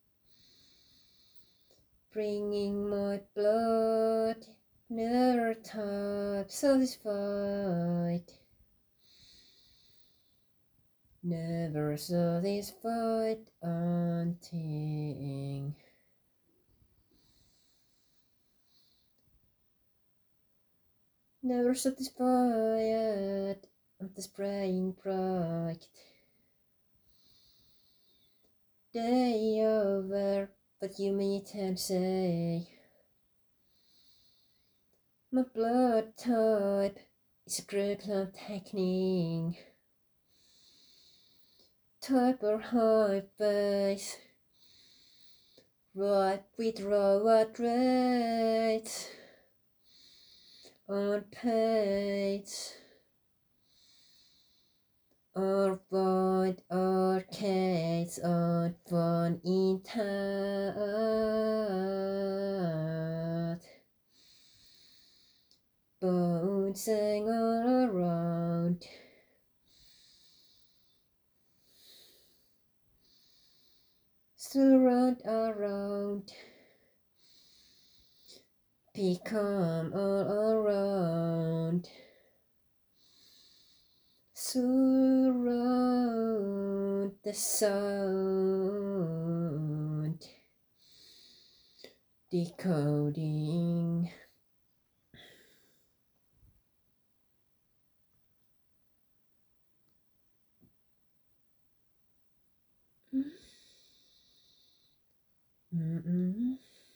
Bringing my blood, never thought satisfied. Never satisfied until never satisfied of the spraying bright. Day over, but you meet and say, my blood type is a Kirkland technique. Type or high base, right with raw rate on page. Or void arcades on one intact, bouncing all around. Surround around, become all around. Surround the sound, decoding. Mm-mm.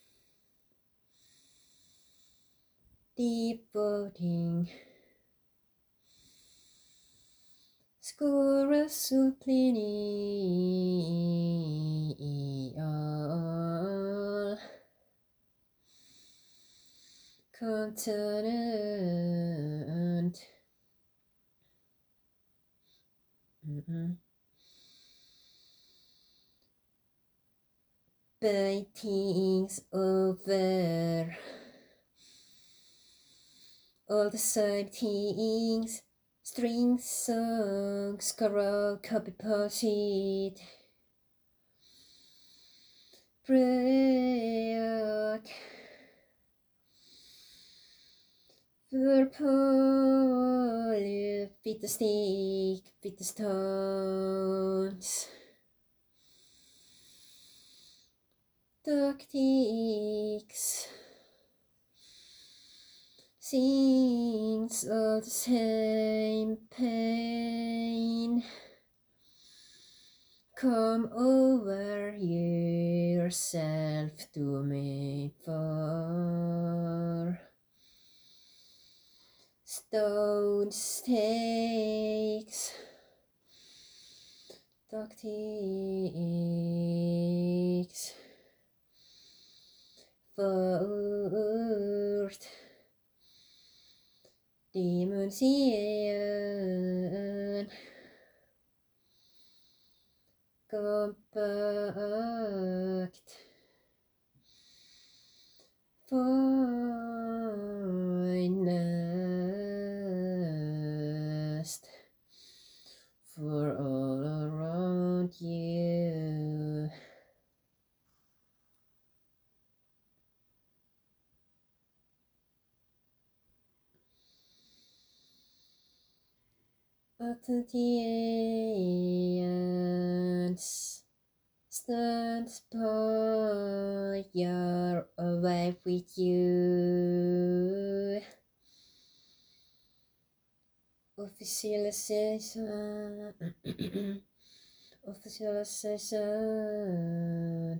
Decoding. Scora supplini all continent. Mm-mm. Beatings over all the same things. Strings, songs, carol, copy, posted. break. Purple with the stick, with the stones. Tactics. Scenes of the same pain. Come over yourself to me for stone stakes, tactics, forward, dimension, compact, finest, for all around you. At the end, stands by your away with you. Officialization, officialization.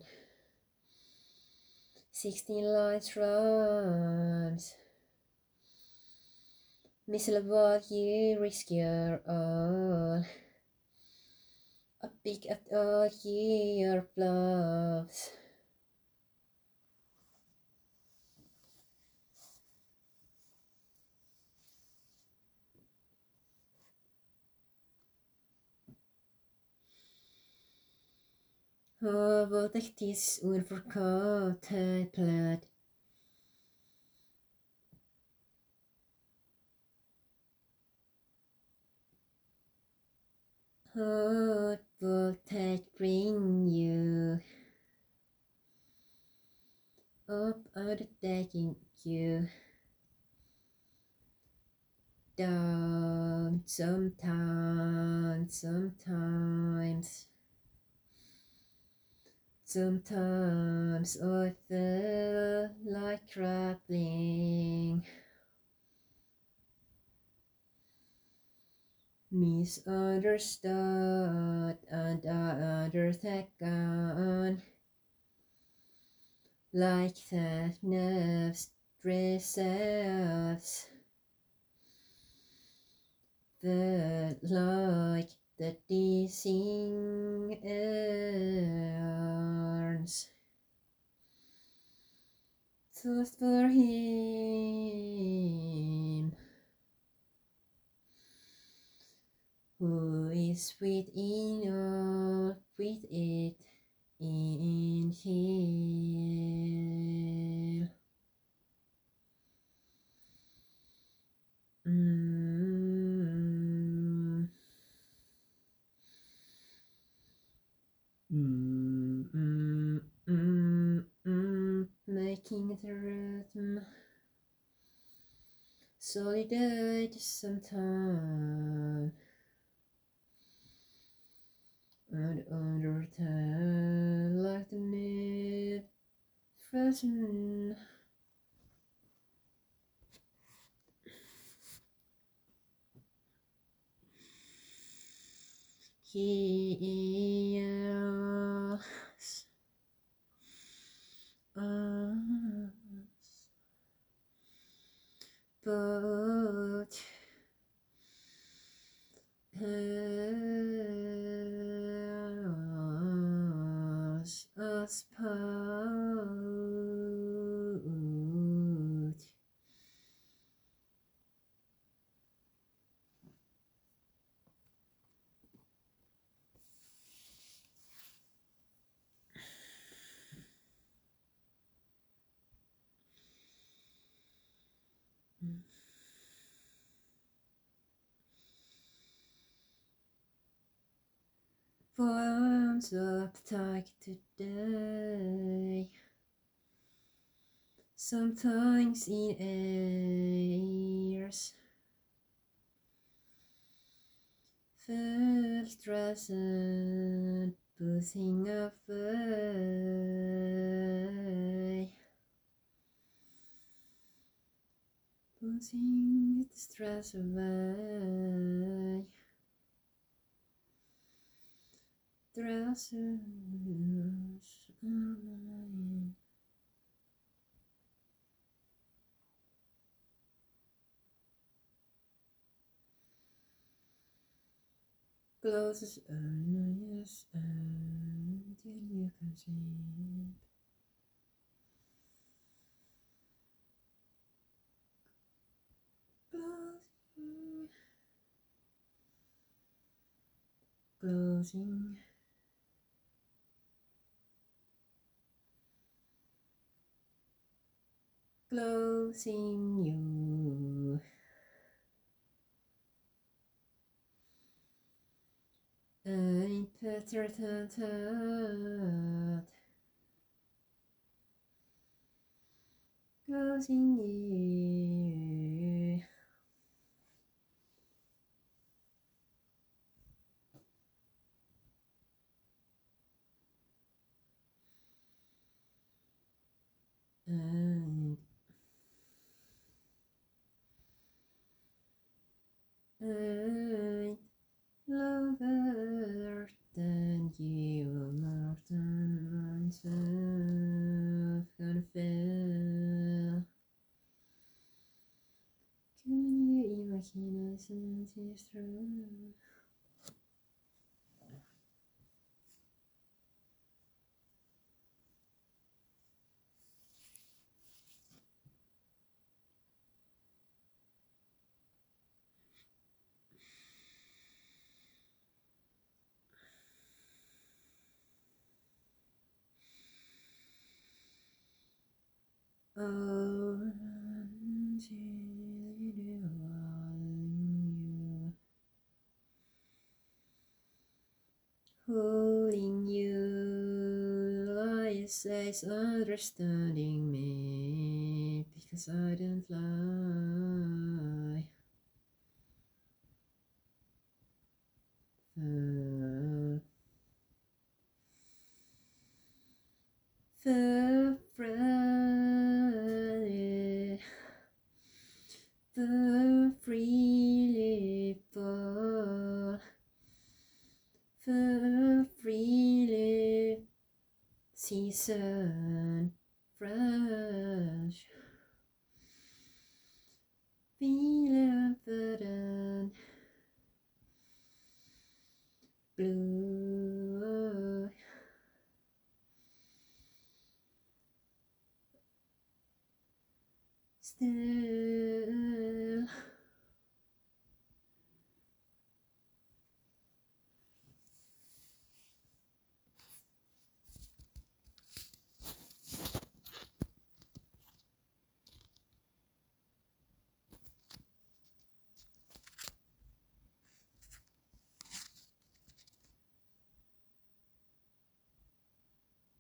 Sixteen lights runs. Missile what you risk your all. A peek at all your bluffs. Oh, wat echt is onverkoudheid plaat. What will that bring you? Up out taking you down sometimes, sometimes. Sometimes I feel like grappling, misunderstood and undertaken, like that nerves dresses, felt like the dissing urns. Thought for him who is within all, with it in him. Mm. Mm, mm, mm, mm, making the rhythm solidate sometime and under time like the need frozen. Yes. Us. But has us put. For I'm so uptight today. Sometimes in airs felt stressed, pushing away, pushing the stress away. Stressors are mine. Close as eyes until you can see. Closing, closing you. I'm better than that. Closing you. And I'm lover than you, more than myself can feel. Can you imagine us as it's true? Oh, until you do you, holding you, lies says understanding me, because I don't lie. The, the Friday, the freely fall, the freely season fresh, beloved and blue. Still